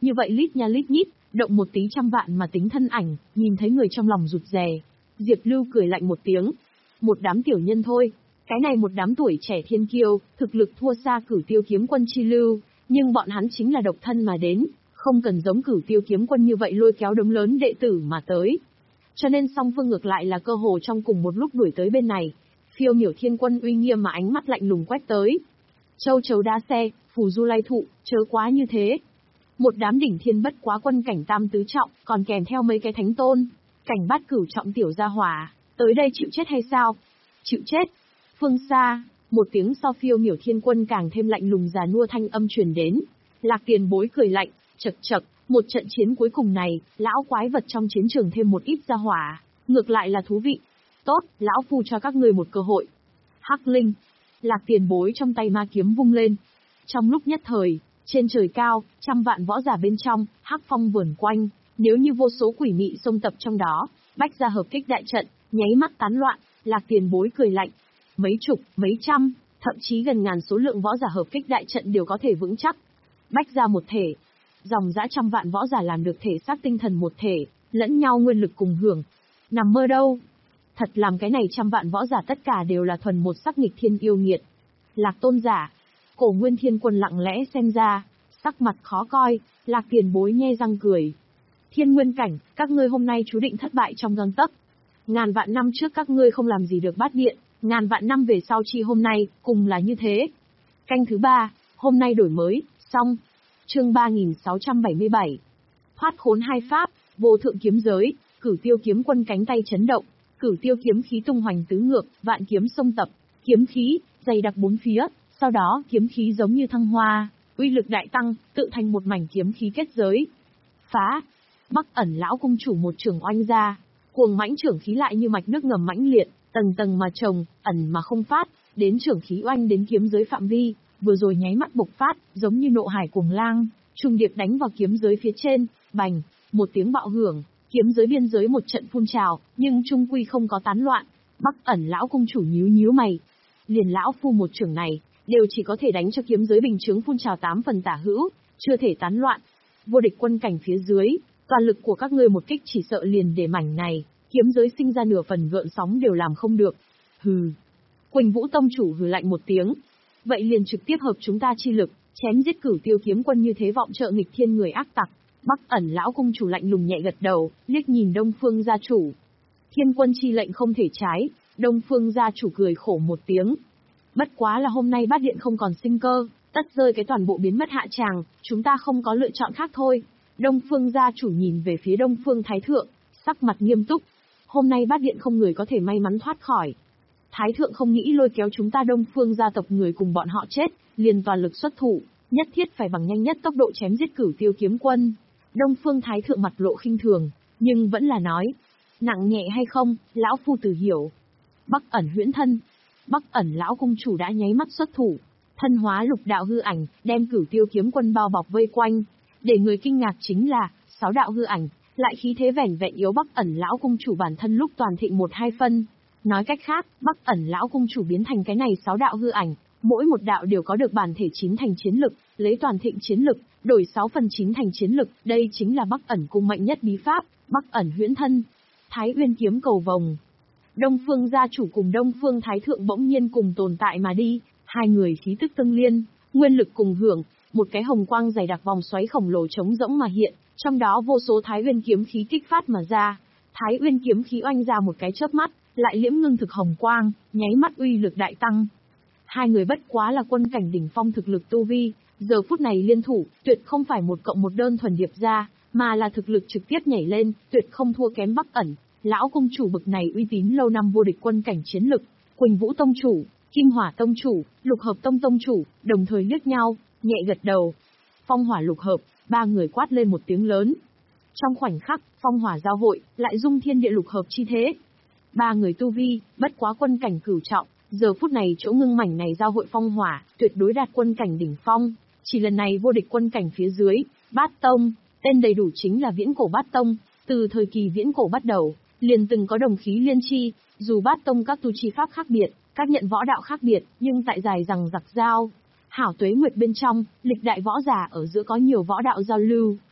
Speaker 1: Như vậy lít nha lít nhít, động một tí trăm vạn mà tính thân ảnh, nhìn thấy người trong lòng rụt rè. Diệp Lưu cười lạnh một tiếng. Một đám tiểu nhân thôi. Cái này một đám tuổi trẻ thiên kiêu, thực lực thua xa Cửu Tiêu Kiếm Quân chi lưu, nhưng bọn hắn chính là độc thân mà đến, không cần giống Cửu Tiêu Kiếm Quân như vậy lôi kéo đống lớn đệ tử mà tới. Cho nên song phương ngược lại là cơ hồ trong cùng một lúc đuổi tới bên này. Phiêu Miểu Thiên Quân uy nghiêm mà ánh mắt lạnh lùng quét tới. Châu chấu đá xe, phù du lai thụ, chớ quá như thế. Một đám đỉnh thiên bất quá quân cảnh tam tứ trọng, còn kèm theo mấy cái thánh tôn, cảnh bát cửu trọng tiểu gia hỏa, tới đây chịu chết hay sao? Chịu chết. Phương xa, một tiếng so Phiêu Miểu Thiên Quân càng thêm lạnh lùng già nua thanh âm truyền đến. Lạc Tiền Bối cười lạnh, chậc chậc, một trận chiến cuối cùng này, lão quái vật trong chiến trường thêm một ít gia hỏa, ngược lại là thú vị. Tốt, lão phu cho các ngươi một cơ hội. Hắc Linh. Lạc Tiền Bối trong tay ma kiếm vung lên. Trong lúc nhất thời, trên trời cao, trăm vạn võ giả bên trong, hắc phong vườn quanh, nếu như vô số quỷ mị xông tập trong đó, bách ra hợp kích đại trận, nháy mắt tán loạn. Lạc Tiền Bối cười lạnh. Mấy chục, mấy trăm, thậm chí gần ngàn số lượng võ giả hợp kích đại trận đều có thể vững chắc. Bách ra một thể, dòng dã trăm vạn võ giả làm được thể xác tinh thần một thể, lẫn nhau nguyên lực cùng hưởng. Nằm mơ đâu? Thật làm cái này trăm vạn võ giả tất cả đều là thuần một sắc nghịch thiên yêu nghiệt. Lạc Tôn giả. Cổ Nguyên Thiên Quân lặng lẽ xem ra, sắc mặt khó coi. Lạc Tiền Bối nhe răng cười. Thiên Nguyên cảnh, các ngươi hôm nay chú định thất bại trong gang tấc. Ngàn vạn năm trước các ngươi không làm gì được Bát Điện, ngàn vạn năm về sau chi hôm nay, cùng là như thế. Canh thứ ba, hôm nay đổi mới, xong. Chương ba nghìn sáu trăm bảy mươi bảy. Thoát khốn hai pháp, vô thượng kiếm giới, Cửu Tiêu Kiếm Quân cánh tay chấn động, Cửu Tiêu kiếm khí tung hoành tứ ngược, vạn kiếm xông tập, kiếm khí dày đặc bốn phía, sau đó kiếm khí giống như thăng hoa, uy lực đại tăng, tự thành một mảnh kiếm khí kết giới. Phá! Bắc Ẩn lão cung chủ một trường oanh ra, cuồng mãnh trưởng khí lại như mạch nước ngầm mãnh liệt, tầng tầng mà trồng, ẩn mà không phát, đến trưởng khí oanh đến kiếm giới phạm vi, vừa rồi nháy mắt bộc phát, giống như nộ hải cuồng lang, trùng điệp đánh vào kiếm giới phía trên, bành, một tiếng bạo hưởng, kiếm giới biên giới một trận phun trào, nhưng trung quy không có tán loạn. Bắc Ẩn lão cung chủ nhíu nhíu mày, liền lão phu một trưởng này, đều chỉ có thể đánh cho kiếm giới bình chứng phun trào tám phần tả hữu, chưa thể tán loạn. Vô địch quân cảnh phía dưới, toàn lực của các ngươi một kích chỉ sợ liền để mảnh này, kiếm giới sinh ra nửa phần gợn sóng đều làm không được. Hừ. Quỳnh Vũ tông chủ hừ lạnh một tiếng. Vậy liền trực tiếp hợp chúng ta chi lực, chém giết Cửu Tiêu Kiếm Quân như thế vọng trợ nghịch thiên người ác tặc. Bắc Ẩn lão cung chủ lạnh lùng nhẹ gật đầu, liếc nhìn Đông Phương gia chủ. Thiên quân chi lệnh không thể trái, Đông Phương gia chủ cười khổ một tiếng. Bất quá là hôm nay Bát Điện không còn sinh cơ, tất rơi cái toàn bộ biến mất hạ tràng, chúng ta không có lựa chọn khác thôi. Đông Phương gia chủ nhìn về phía Đông Phương Thái Thượng, sắc mặt nghiêm túc. Hôm nay Bát Điện không người có thể may mắn thoát khỏi. Thái Thượng không nghĩ lôi kéo chúng ta Đông Phương gia tộc người cùng bọn họ chết, liền toàn lực xuất thủ, nhất thiết phải bằng nhanh nhất tốc độ chém giết Cửu Tiêu Kiếm Quân. Đông Phương Thái Thượng mặt lộ khinh thường, nhưng vẫn là nói, nặng nhẹ hay không, lão phu tự hiểu. Bắc Ẩn huyễn thân. Bắc Ẩn lão cung chủ đã nháy mắt xuất thủ, thân hóa lục đạo hư ảnh, đem Cửu Tiêu Kiếm Quân bao bọc vây quanh. Để người kinh ngạc chính là, sáu đạo hư ảnh, lại khí thế vẻn vẹn yếu Bắc Ẩn lão cung chủ bản thân lúc toàn thịnh một hai phân. Nói cách khác, Bắc Ẩn lão cung chủ biến thành cái này sáu đạo hư ảnh, mỗi một đạo đều có được bản thể chín thành chiến lực, lấy toàn thịnh chiến lực, đổi sáu phần chín thành chiến lực, đây chính là Bắc Ẩn cung mạnh nhất bí pháp, Bắc Ẩn huyễn thân. Thái Uyên kiếm cầu vồng. Đông Phương gia chủ cùng Đông Phương Thái Thượng bỗng nhiên cùng tồn tại mà đi, hai người khí tức tương liên, nguyên lực cùng hưởng, một cái hồng quang dày đặc vòng xoáy khổng lồ trống rỗng mà hiện, trong đó vô số Thái Uyên kiếm khí kích phát mà ra. Thái Uyên kiếm khí oanh ra một cái chớp mắt, lại liễm ngưng thực hồng quang, nháy mắt uy lực đại tăng. Hai người bất quá là quân cảnh đỉnh phong thực lực tu vi, giờ phút này liên thủ, tuyệt không phải một cộng một đơn thuần điệp ra, mà là thực lực trực tiếp nhảy lên, tuyệt không thua kém Bắc Ẩn. Lão cung chủ bực này uy tín lâu năm vô địch quân cảnh chiến lực, Quỳnh Vũ tông chủ, Kim Hỏa tông chủ, Lục Hợp tông tông chủ, đồng thời liếc nhau, nhẹ gật đầu. Phong hỏa lục hợp, ba người quát lên một tiếng lớn. Trong khoảnh khắc, phong hỏa giao hội, lại dung thiên địa lục hợp chi thế. Ba người tu vi, bất quá quân cảnh cửu trọng, giờ phút này chỗ ngưng mảnh này giao hội phong hỏa, tuyệt đối đạt quân cảnh đỉnh phong. Chỉ lần này vô địch quân cảnh phía dưới, Bát Tông, tên đầy đủ chính là Viễn Cổ Bát Tông, từ thời kỳ Viễn Cổ bắt đầu, liền từng có đồng khí liên chi, dù Bát Tông các tu chi pháp khác biệt, các nhận võ đạo khác biệt, nhưng tại dài rằng giặc giao. Hảo Tuế Nguyệt bên trong, lịch đại võ giả ở giữa có nhiều võ đạo giao lưu,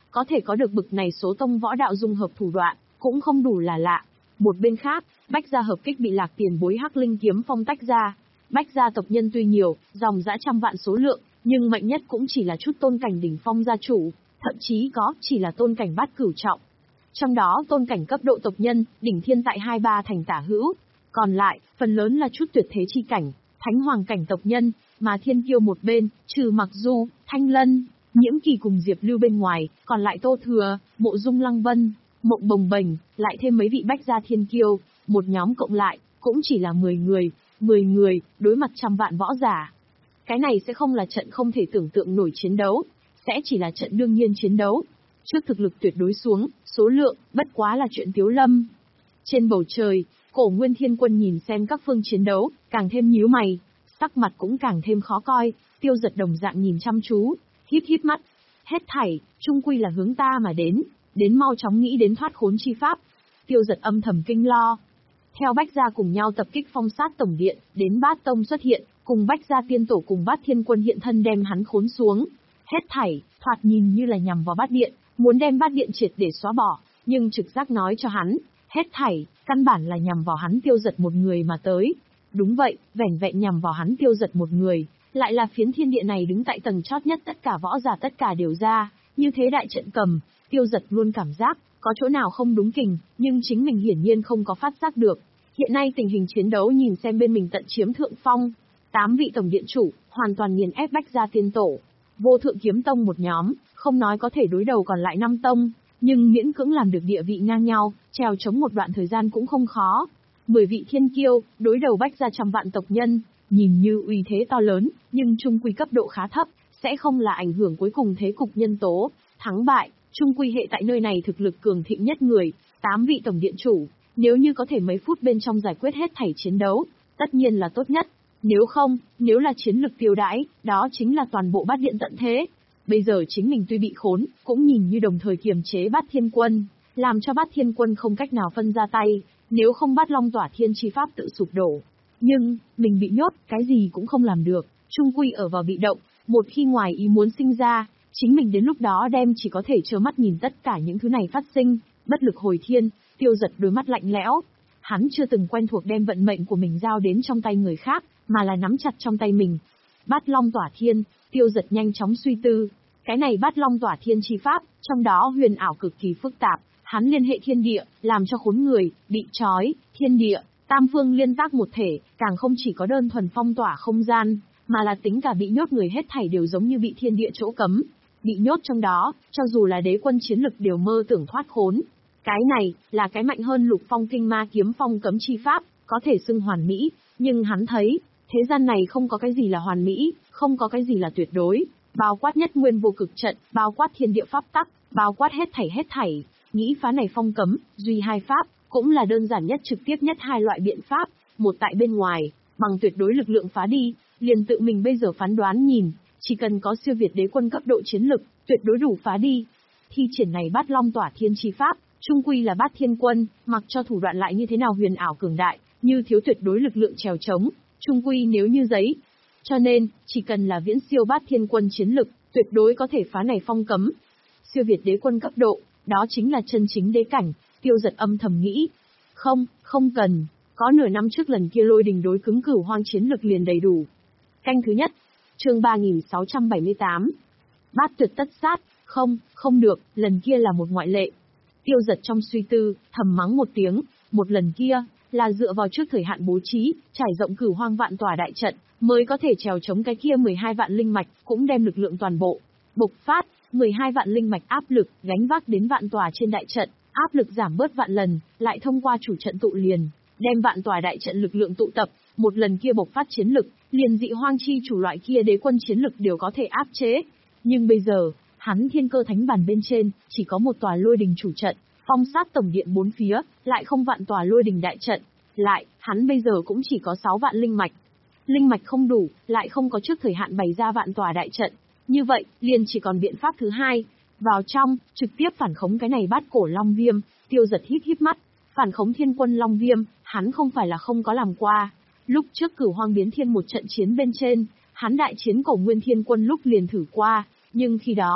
Speaker 1: có thể có được bực này số tông võ đạo dung hợp thủ đoạn, cũng không đủ là lạ. Một bên khác, Bách gia hợp kích bị Lạc tiền bối Hắc Linh kiếm phong tách ra. Bách gia tộc nhân tuy nhiều, dòng dã trăm vạn số lượng, nhưng mạnh nhất cũng chỉ là chút tôn cảnh đỉnh phong gia chủ, thậm chí có chỉ là tôn cảnh bát cửu trọng. Trong đó tôn cảnh cấp độ tộc nhân, đỉnh thiên tại hai ba thành tả hữu, còn lại, phần lớn là chút tuyệt thế chi cảnh, thánh hoàng cảnh tộc nhân, mà thiên kiêu một bên, trừ Mặc Du, Thanh Lân, Nhiễm Kỳ cùng Diệp Lưu bên ngoài, còn lại Tô Thừa, Mộ Dung Lăng Vân, Mộng Bồng Bềnh, lại thêm mấy vị Bách gia thiên kiêu, một nhóm cộng lại, cũng chỉ là mười người, mười người, đối mặt trăm vạn võ giả. Cái này sẽ không là trận không thể tưởng tượng nổi chiến đấu, sẽ chỉ là trận đương nhiên chiến đấu. Trước thực lực tuyệt đối xuống, số lượng, bất quá là chuyện tiếu lâm. Trên bầu trời, Cổ Nguyên Thiên Quân nhìn xem các phương chiến đấu, càng thêm nhíu mày, sắc mặt cũng càng thêm khó coi, Tiêu Dật đồng dạng nhìn chăm chú, híp híp mắt. Hết thảy, chung quy là hướng ta mà đến, đến mau chóng nghĩ đến thoát khốn chi pháp. Tiêu Dật âm thầm kinh lo. Theo Bách gia cùng nhau tập kích phong sát tổng điện, đến Bát Tông xuất hiện, cùng Bách gia tiên tổ cùng Bát Thiên Quân hiện thân đem hắn khốn xuống. Hết thảy, thoạt nhìn như là nhằm vào Bát Điện, muốn đem Bát Điện triệt để xóa bỏ, nhưng trực giác nói cho hắn, hết thảy, căn bản là nhằm vào hắn Tiêu Dật một người mà tới. Đúng vậy, vẻn vẹn nhằm vào hắn Tiêu Dật một người, lại là phiến thiên địa này đứng tại tầng chót nhất tất cả võ giả tất cả đều ra, như thế đại trận cầm, Tiêu Dật luôn cảm giác, có chỗ nào không đúng kình, nhưng chính mình hiển nhiên không có phát giác được. Hiện nay tình hình chiến đấu nhìn xem bên mình tận chiếm thượng phong, tám vị tổng điện chủ, hoàn toàn nghiền ép Bách gia tiên tổ. Vô Thượng Kiếm Tông một nhóm, không nói có thể đối đầu còn lại năm tông, nhưng miễn cưỡng làm được địa vị ngang nhau, trèo chống một đoạn thời gian cũng không khó. Mười vị thiên kiêu, đối đầu Bách gia trăm vạn tộc nhân, nhìn như uy thế to lớn, nhưng chung quy cấp độ khá thấp, sẽ không là ảnh hưởng cuối cùng thế cục nhân tố. Thắng bại, chung quy hệ tại nơi này thực lực cường thịnh nhất người, tám vị tổng điện chủ, nếu như có thể mấy phút bên trong giải quyết hết thảy chiến đấu, tất nhiên là tốt nhất. Nếu không, nếu là chiến lực tiêu đãi, đó chính là toàn bộ Bát Điện tận thế. Bây giờ chính mình tuy bị khốn, cũng nhìn như đồng thời kiềm chế Bát Thiên Quân, làm cho Bát Thiên Quân không cách nào phân ra tay, nếu không Bát Long Tỏa Thiên chi pháp tự sụp đổ. Nhưng, mình bị nhốt, cái gì cũng không làm được, chung quy ở vào bị động, một khi ngoài ý muốn sinh ra, chính mình đến lúc đó đem chỉ có thể trơ mắt nhìn tất cả những thứ này phát sinh, bất lực hồi thiên. Tiêu Dật đôi mắt lạnh lẽo. Hắn chưa từng quen thuộc đem vận mệnh của mình giao đến trong tay người khác, mà là nắm chặt trong tay mình. Bát Long Tỏa Thiên, Tiêu Dật nhanh chóng suy tư. Cái này Bát Long Tỏa Thiên chi pháp, trong đó huyền ảo cực kỳ phức tạp, hắn liên hệ thiên địa, làm cho khốn người, bị trói, thiên địa, tam phương liên tác một thể, càng không chỉ có đơn thuần phong tỏa không gian, mà là tính cả bị nhốt người hết thảy đều giống như bị thiên địa chỗ cấm. Bị nhốt trong đó, cho dù là đế quân chiến lực đều mơ tưởng thoát khốn. Cái này, là cái mạnh hơn Lục Phong Kinh Ma Kiếm Phong cấm chi pháp, có thể xưng hoàn mỹ, nhưng hắn thấy, thế gian này không có cái gì là hoàn mỹ, không có cái gì là tuyệt đối, bao quát nhất nguyên vô cực trận, bao quát thiên địa pháp tắc, bao quát hết thảy hết thảy, nghĩ phá này phong cấm, duy hai pháp, cũng là đơn giản nhất trực tiếp nhất hai loại biện pháp, một tại bên ngoài, bằng tuyệt đối lực lượng phá đi, liền tự mình bây giờ phán đoán nhìn, chỉ cần có siêu việt đế quân cấp độ chiến lực, tuyệt đối đủ phá đi. Thi triển này Bát Long Tỏa Thiên chi pháp, chung quy là Bát Thiên Quân, mặc cho thủ đoạn lại như thế nào huyền ảo cường đại, như thiếu tuyệt đối lực lượng trèo chống, chung quy nếu như giấy. Cho nên, chỉ cần là viễn siêu Bát Thiên Quân chiến lực, tuyệt đối có thể phá này phong cấm. Siêu việt đế quân cấp độ, đó chính là chân chính đế cảnh. Tiêu Dật âm thầm nghĩ. Không, không cần, có nửa năm trước lần kia lôi đình đối cứng Cửu Hoang chiến lực liền đầy đủ. Canh thứ nhất, chương ba nghìn sáu trăm bảy mươi tám. Bát tuyệt tất sát, không, không được, lần kia là một ngoại lệ. Tiêu Dật trong suy tư, thầm mắng một tiếng, một lần kia, là dựa vào trước thời hạn bố trí, trải rộng Cửu Hoang vạn tòa đại trận, mới có thể trèo chống cái kia mười hai vạn linh mạch, cũng đem lực lượng toàn bộ bộc phát, mười hai vạn linh mạch áp lực, gánh vác đến vạn tòa trên đại trận, áp lực giảm bớt vạn lần, lại thông qua chủ trận tụ liền, đem vạn tòa đại trận lực lượng tụ tập, một lần kia bộc phát chiến lực, liền dị hoang chi chủ loại kia đế quân chiến lực đều có thể áp chế. Nhưng bây giờ, hắn thiên cơ thánh bàn bên trên, chỉ có một tòa lôi đình chủ trận, phong sát tổng điện bốn phía, lại không vạn tòa lôi đình đại trận. Lại, hắn bây giờ cũng chỉ có sáu vạn linh mạch. Linh mạch không đủ, lại không có trước thời hạn bày ra vạn tòa đại trận. Như vậy, liền chỉ còn biện pháp thứ hai. Vào trong, trực tiếp phản khống cái này Bát Cổ Long Viêm. Tiêu Dật híp híp mắt. Phản khống Thiên Quân Long Viêm, hắn không phải là không có làm qua. Lúc trước Cửu Hoang biến thiên một trận chiến bên trên, hắn đại chiến Cổ Nguyên Thiên Quân lúc liền thử qua. Nhưng khi đó,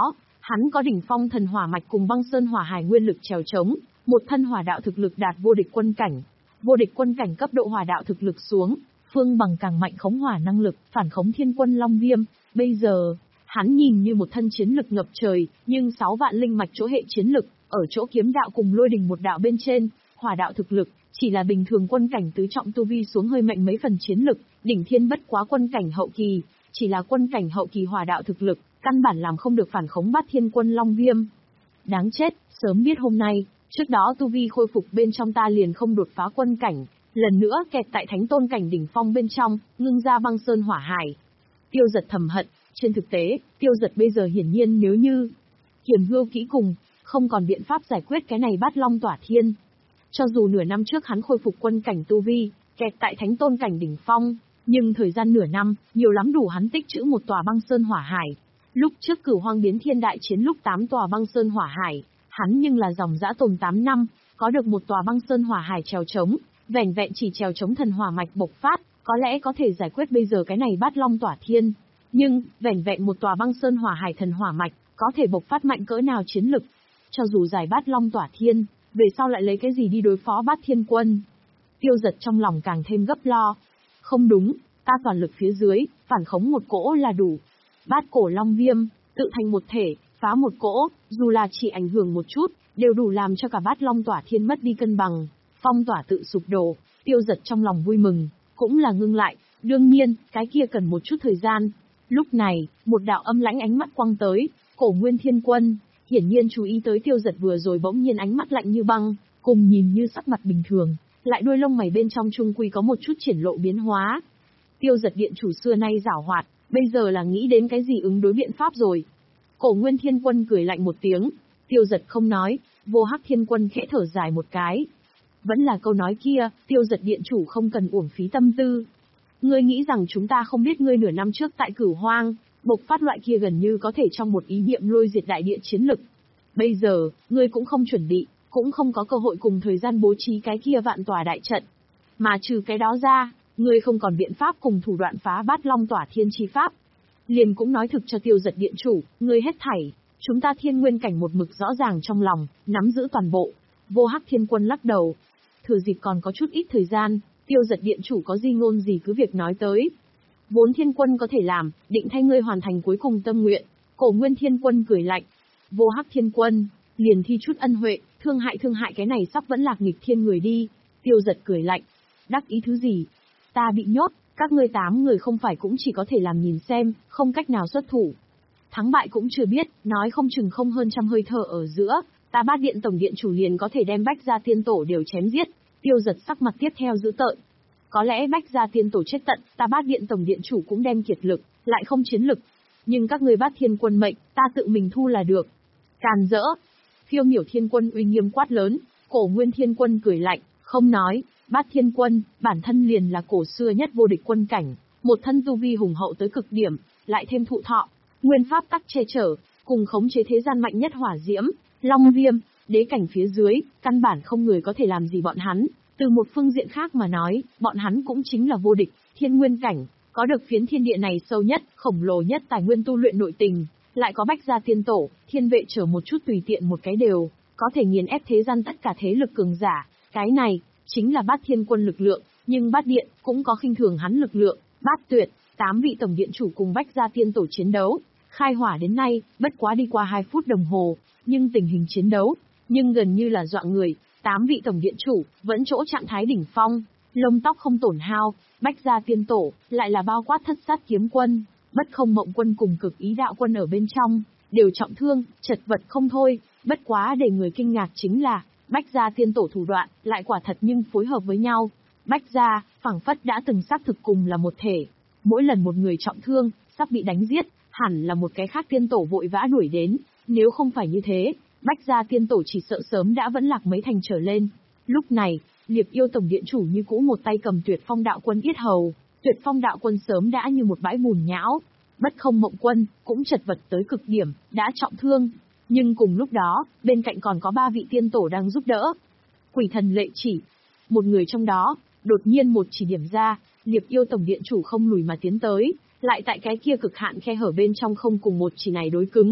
Speaker 1: Hắn có đỉnh phong thần hỏa mạch cùng băng sơn hỏa hải nguyên lực trèo trống, một thân hỏa đạo thực lực đạt vô địch quân cảnh. Vô địch quân cảnh cấp độ hỏa đạo thực lực xuống, phương bằng càng mạnh khống hỏa năng lực, phản khống thiên quân long viêm. Bây giờ, hắn nhìn như một thân chiến lực ngập trời, nhưng sáu vạn linh mạch chỗ hệ chiến lực, ở chỗ kiếm đạo cùng lôi đình một đạo bên trên, hỏa đạo thực lực, chỉ là bình thường quân cảnh tứ trọng tu vi xuống hơi mạnh mấy phần chiến lực, đỉnh thiên bất quá quân cảnh hậu kỳ, chỉ là quân cảnh hậu kỳ hỏa đạo thực lực, căn bản làm không được phản khống bát thiên quân long viêm. Đáng chết, sớm biết hôm nay, trước đó tu vi khôi phục bên trong ta liền không đột phá quân cảnh, lần nữa kẹt tại thánh tôn cảnh đỉnh phong bên trong, ngưng ra băng sơn hỏa hải. Tiêu Giật thầm hận, trên thực tế, Tiêu Giật bây giờ hiển nhiên nếu như Hiểm Hưu kỹ cùng, không còn biện pháp giải quyết cái này bát long tỏa thiên. Cho dù nửa năm trước hắn khôi phục quân cảnh tu vi, kẹt tại thánh tôn cảnh đỉnh phong, nhưng thời gian nửa năm, nhiều lắm đủ hắn tích trữ một tòa băng sơn hỏa hải. Lúc trước Cửu Hoang biến thiên đại chiến lúc tám tòa băng sơn hỏa hải, hắn nhưng là dòng dã tồn tám năm, có được một tòa băng sơn hỏa hải trèo trống, vẻn vẹn chỉ trèo trống thần hỏa mạch bộc phát, có lẽ có thể giải quyết bây giờ cái này bát long tỏa thiên. Nhưng, vẻn vẹn một tòa băng sơn hỏa hải thần hỏa mạch, có thể bộc phát mạnh cỡ nào chiến lực? Cho dù giải bát long tỏa thiên, về sau lại lấy cái gì đi đối phó bát thiên quân? Tiêu Giật trong lòng càng thêm gấp lo. Không đúng, ta toàn lực phía dưới, phản khống một cỗ là đủ. Bát cổ long viêm, tự thành một thể, phá một cỗ, dù là chỉ ảnh hưởng một chút, đều đủ làm cho cả bát long tỏa thiên mất đi cân bằng, phong tỏa tự sụp đổ. Tiêu Giật trong lòng vui mừng, cũng là ngưng lại, đương nhiên, cái kia cần một chút thời gian. Lúc này, một đạo âm lãnh ánh mắt quăng tới, Cổ Nguyên Thiên Quân, hiển nhiên chú ý tới Tiêu Giật vừa rồi bỗng nhiên ánh mắt lạnh như băng, cùng nhìn như sắc mặt bình thường, lại đuôi lông mày bên trong trung quy có một chút triển lộ biến hóa. Tiêu Giật điện chủ xưa nay giảo hoạt, bây giờ là nghĩ đến cái gì ứng đối biện pháp rồi. Cổ Nguyên Thiên Quân cười lạnh một tiếng, Tiêu Giật không nói, Vô Hắc Thiên Quân khẽ thở dài một cái. Vẫn là câu nói kia, Tiêu Giật điện chủ không cần uổng phí tâm tư. Ngươi nghĩ rằng chúng ta không biết ngươi nửa năm trước tại Cửu Hoang, bộc phát loại kia gần như có thể trong một ý niệm lôi diệt đại địa chiến lực. Bây giờ, ngươi cũng không chuẩn bị, cũng không có cơ hội cùng thời gian bố trí cái kia vạn tòa đại trận. Mà trừ cái đó ra, ngươi không còn biện pháp cùng thủ đoạn phá bát long tỏa thiên chi pháp. Liền cũng nói thực cho Tiêu Giật điện chủ, ngươi hết thảy, chúng ta thiên nguyên cảnh một mực rõ ràng trong lòng, nắm giữ toàn bộ. Vô Hắc Thiên Quân lắc đầu. Thừa dịp còn có chút ít thời gian, Tiêu Giật điện chủ có di ngôn gì cứ việc nói tới. Vốn Thiên Quân có thể làm, định thay ngươi hoàn thành cuối cùng tâm nguyện. Cổ Nguyên Thiên Quân cười lạnh. Vô Hắc Thiên Quân, liền thi chút ân huệ, thương hại thương hại cái này sắp vẫn lạc nghịch thiên người đi. Tiêu Giật cười lạnh. Đắc ý thứ gì? Ta bị nhốt, các ngươi tám người không phải cũng chỉ có thể làm nhìn xem, không cách nào xuất thủ. Thắng bại cũng chưa biết, nói không chừng không hơn trăm hơi thở ở giữa, ta Bát Điện tổng điện chủ liền có thể đem Bách Gia Tiên Tổ đều chém giết. Tiêu Giật sắc mặt tiếp theo dữ tợn. Có lẽ Bách Gia Tiên Tổ chết tận, ta Bát Điện tổng điện chủ cũng đem kiệt lực, lại không chiến lực. Nhưng các ngươi Bát Thiên Quân mệnh, ta tự mình thu là được. Càn rỡ. Phiêu Miểu Thiên Quân uy nghiêm quát lớn, Cổ Nguyên Thiên Quân cười lạnh, không nói. Bát Thiên Quân, bản thân liền là cổ xưa nhất vô địch quân cảnh, một thân tu vi hùng hậu tới cực điểm, lại thêm thụ thọ, nguyên pháp tắc che chở, cùng khống chế thế gian mạnh nhất hỏa diễm, long viêm, đế cảnh phía dưới, căn bản không người có thể làm gì bọn hắn. Từ một phương diện khác mà nói, bọn hắn cũng chính là vô địch, thiên nguyên cảnh, có được phiến thiên địa này sâu nhất, khổng lồ nhất tài nguyên tu luyện nội tình, lại có Bách Gia Tiên Tổ, thiên vệ trở một chút tùy tiện một cái đều, có thể nghiền ép thế gian tất cả thế lực cường giả, cái này chính là Bát Thiên Quân lực lượng, nhưng Bát Điện cũng có khinh thường hắn lực lượng. Bát Tuyệt, tám vị tổng điện chủ cùng Bách Gia Tiên Tổ chiến đấu, khai hỏa đến nay, bất quá đi qua hai phút đồng hồ, nhưng tình hình chiến đấu, nhưng gần như là dọa người. Tám vị tổng điện chủ vẫn chỗ trạng thái đỉnh phong, lông tóc không tổn hao. Bách Gia Tiên Tổ lại là bao quát thất sát kiếm quân, bất không mộng quân cùng cực ý đạo quân ở bên trong, đều trọng thương, chật vật không thôi. Bất quá để người kinh ngạc chính là Bách Gia Tiên Tổ thủ đoạn lại quả thật nhưng phối hợp với nhau. Bách Gia, phảng phất đã từng xác thực cùng là một thể. Mỗi lần một người trọng thương, sắp bị đánh giết, hẳn là một cái khác tiên tổ vội vã đuổi đến. Nếu không phải như thế, Bách Gia Tiên Tổ chỉ sợ sớm đã vẫn lạc mấy thành trở lên. Lúc này, Liệp Yêu tổng điện chủ như cũ một tay cầm Tuyệt Phong đạo quân yết hầu. Tuyệt Phong đạo quân sớm đã như một bãi bùn nhão. Bất không mộng quân cũng chật vật tới cực điểm, đã trọng thương. Nhưng cùng lúc đó, bên cạnh còn có ba vị tiên tổ đang giúp đỡ. Quỷ thần lệ chỉ, một người trong đó, đột nhiên một chỉ điểm ra, Liệp Yêu tổng điện chủ không lùi mà tiến tới, lại tại cái kia cực hạn khe hở bên trong không cùng một chỉ này đối cứng,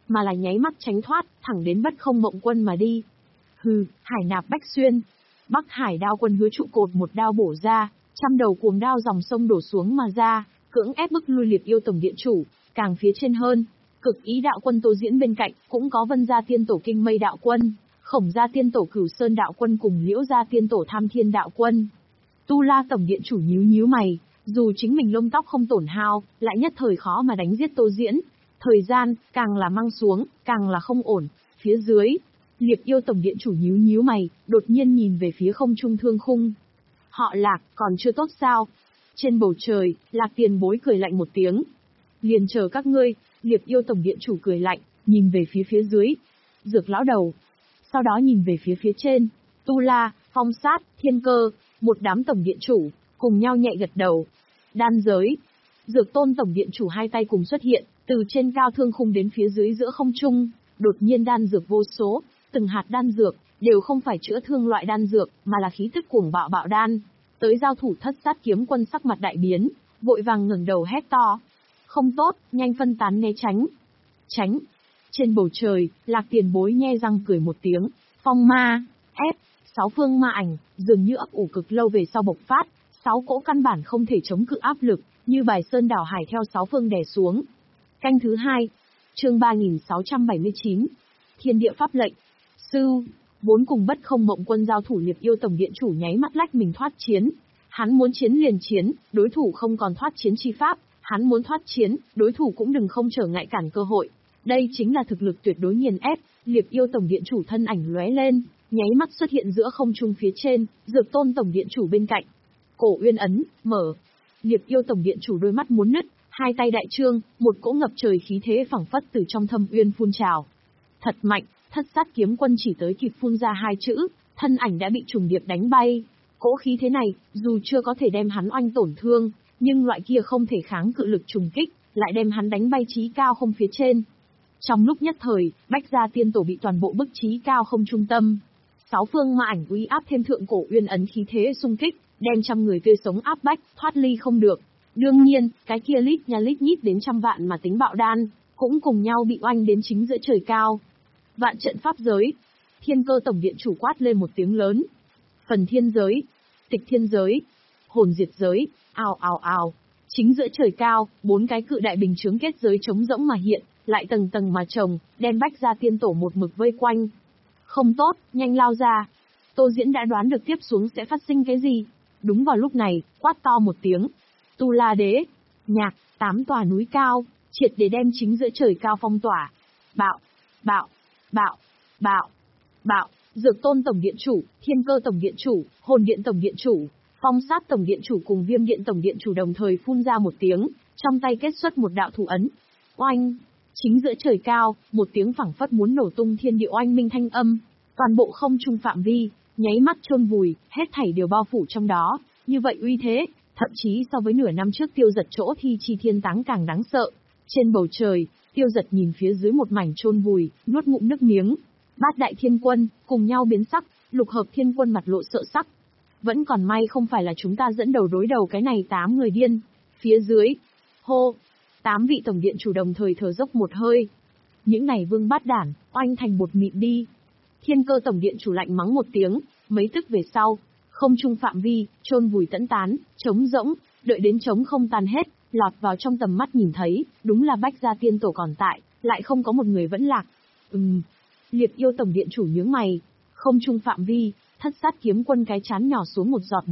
Speaker 1: mà là nháy mắt tránh thoát, thẳng đến Bất Không Mộng Quân mà đi. Hừ, Hải Nạp Bách Xuyên. Bắc Hải Đao Quân Hứa trụ cột một đao bổ ra, trăm đầu cuồng đao dòng sông đổ xuống mà ra, cưỡng ép bức lui Liệt Yêu Tổng Điện Chủ. Càng phía trên hơn, Cực Ý Đạo Quân Tô Diễn bên cạnh, cũng có Vân Gia Tiên Tổ Kinh Mây Đạo Quân, Khổng Gia Tiên Tổ Cửu Sơn Đạo Quân cùng Liễu Gia Tiên Tổ Tham Thiên Đạo Quân. Tu La Tổng Điện Chủ nhíu nhíu mày, dù chính mình lông tóc không tổn hao, lại nhất thời khó mà đánh giết Tô Diễn. Thời gian, càng là mang xuống, càng là không ổn. Phía dưới, Liệt Yêu Tổng Điện Chủ nhíu nhíu mày, đột nhiên nhìn về phía không trung thương khung. Họ Lạc, còn chưa tốt sao? Trên bầu trời, Lạc Tiền Bối cười lạnh một tiếng. Liền chờ các ngươi. Liệt Yêu Tổng Điện Chủ cười lạnh, nhìn về phía phía dưới. Dược lão đầu. Sau đó nhìn về phía phía trên. Tu La, Phong Sát, Thiên Cơ, một đám Tổng Điện Chủ, cùng nhau nhẹ gật đầu. Đan giới. Dược Tôn Tổng Điện Chủ hai tay cùng xuất hiện, từ trên cao thương khung đến phía dưới giữa không trung, đột nhiên đan dược vô số, từng hạt đan dược, đều không phải chữa thương loại đan dược, mà là khí tức cuồng bạo bạo đan. Tới giao thủ Thất Sát Kiếm Quân sắc mặt đại biến, vội vàng ngẩng đầu hét to. Không tốt, nhanh phân tán né tránh. Tránh. Trên bầu trời, Lạc Tiền Bối nhe răng cười một tiếng, phong ma, ép, sáu phương ma ảnh, dường như ấp ủ cực lâu về sau bộc phát, sáu cỗ căn bản không thể chống cự áp lực, như bài sơn đảo hải theo sáu phương đè xuống. Canh thứ hai, chương ba nghìn sáu trăm bảy mươi chín, Thiên Địa Pháp Lệnh. Sư, vốn cùng Bất Không Mộng Quân giao thủ Liệt Yêu Tổng Điện Chủ nháy mắt lách mình thoát chiến. Hắn muốn chiến liền chiến, đối thủ không còn thoát chiến chi pháp, hắn muốn thoát chiến, đối thủ cũng đừng không trở ngại cản cơ hội. Đây chính là thực lực tuyệt đối nghiền ép. Liệt Yêu Tổng Điện Chủ thân ảnh lóe lên, nháy mắt xuất hiện giữa không trung phía trên, Dược Tôn Tổng Điện Chủ bên cạnh. Cổ Uyên ấn mở. Liệt Yêu Tổng Điện Chủ đôi mắt muốn nứt, hai tay đại trương, một cỗ ngập trời khí thế phảng phất từ trong thâm uyên phun trào. Thật mạnh, Thất Sát Kiếm Quân chỉ tới kịp phun ra hai chữ, thân ảnh đã bị trùng điệp đánh bay. Cỗ khí thế này, dù chưa có thể đem hắn oanh tổn thương, nhưng loại kia không thể kháng cự lực trùng kích, lại đem hắn đánh bay chí cao không phía trên. Trong lúc nhất thời, Bách Gia Tiên Tổ bị toàn bộ bức chí cao không trung tâm. Sáu phương ma ảnh uy áp thêm thượng cổ uyên ấn khí thế xung kích, đem trăm người tươi sống áp bách, thoát ly không được. Đương nhiên, cái kia lít nha lít nhít đến trăm vạn mà tính bạo đan, cũng cùng nhau bị oanh đến chính giữa trời cao. Vạn trận pháp giới. Thiên Cơ Tổng Điện Chủ quát lên một tiếng lớn. Phần thiên giới, tịch thiên giới, hồn diệt giới, ào ào ào. Chính giữa trời cao, bốn cái cự đại bình chướng kết giới trống rỗng mà hiện, lại tầng tầng mà chồng, đem Bách Gia Tiên Tổ một mực vây quanh. Không tốt, nhanh lao ra. Tô Diễn đã đoán được tiếp xuống sẽ phát sinh cái gì. Đúng vào lúc này, quát to một tiếng. Tu La Đế, nhạc, tám tòa núi cao, triệt để đem chính giữa trời cao phong tỏa. Bạo, bạo, bạo, bạo, bạo. Dược Tôn Tổng Điện Chủ, Thiên Cơ Tổng Điện Chủ, Hồn Điện Tổng Điện Chủ, Phong Sát Tổng Điện Chủ cùng Viêm Điện Tổng Điện Chủ đồng thời phun ra một tiếng, trong tay kết xuất một đạo thủ ấn. Oanh! Chính giữa trời cao, một tiếng phảng phất muốn nổ tung thiên địa oanh minh thanh âm, toàn bộ không trung phạm vi, nháy mắt chôn vùi, hết thảy đều bao phủ trong đó. Như vậy uy thế, thậm chí so với nửa năm trước Tiêu Giật chỗ thi chi thiên táng càng đáng sợ. Trên bầu trời, Tiêu Giật nhìn phía dưới một mảnh chôn vùi, nuốt ngụm nước miếng. Bát đại thiên quân, cùng nhau biến sắc, lục hợp thiên quân mặt lộ sợ sắc. Vẫn còn may không phải là chúng ta dẫn đầu đối đầu cái này tám người điên. Phía dưới, hô, tám vị tổng điện chủ đồng thời thở dốc một hơi. Những này vương bát đản, oanh thành bột mịn đi. Thiên Cơ Tổng Điện Chủ lạnh mắng một tiếng, mấy tức về sau, không trung phạm vi, chôn vùi tẫn tán, trống rỗng, đợi đến trống không tan hết, lọt vào trong tầm mắt nhìn thấy, đúng là Bách Gia Tiên Tổ còn tại, lại không có một người vẫn lạc. Ừm, Liệt Yêu Tổng Điện Chủ nhướng mày, không trung phạm vi, Thất Sát Kiếm Quân cái chán nhỏ xuống một giọt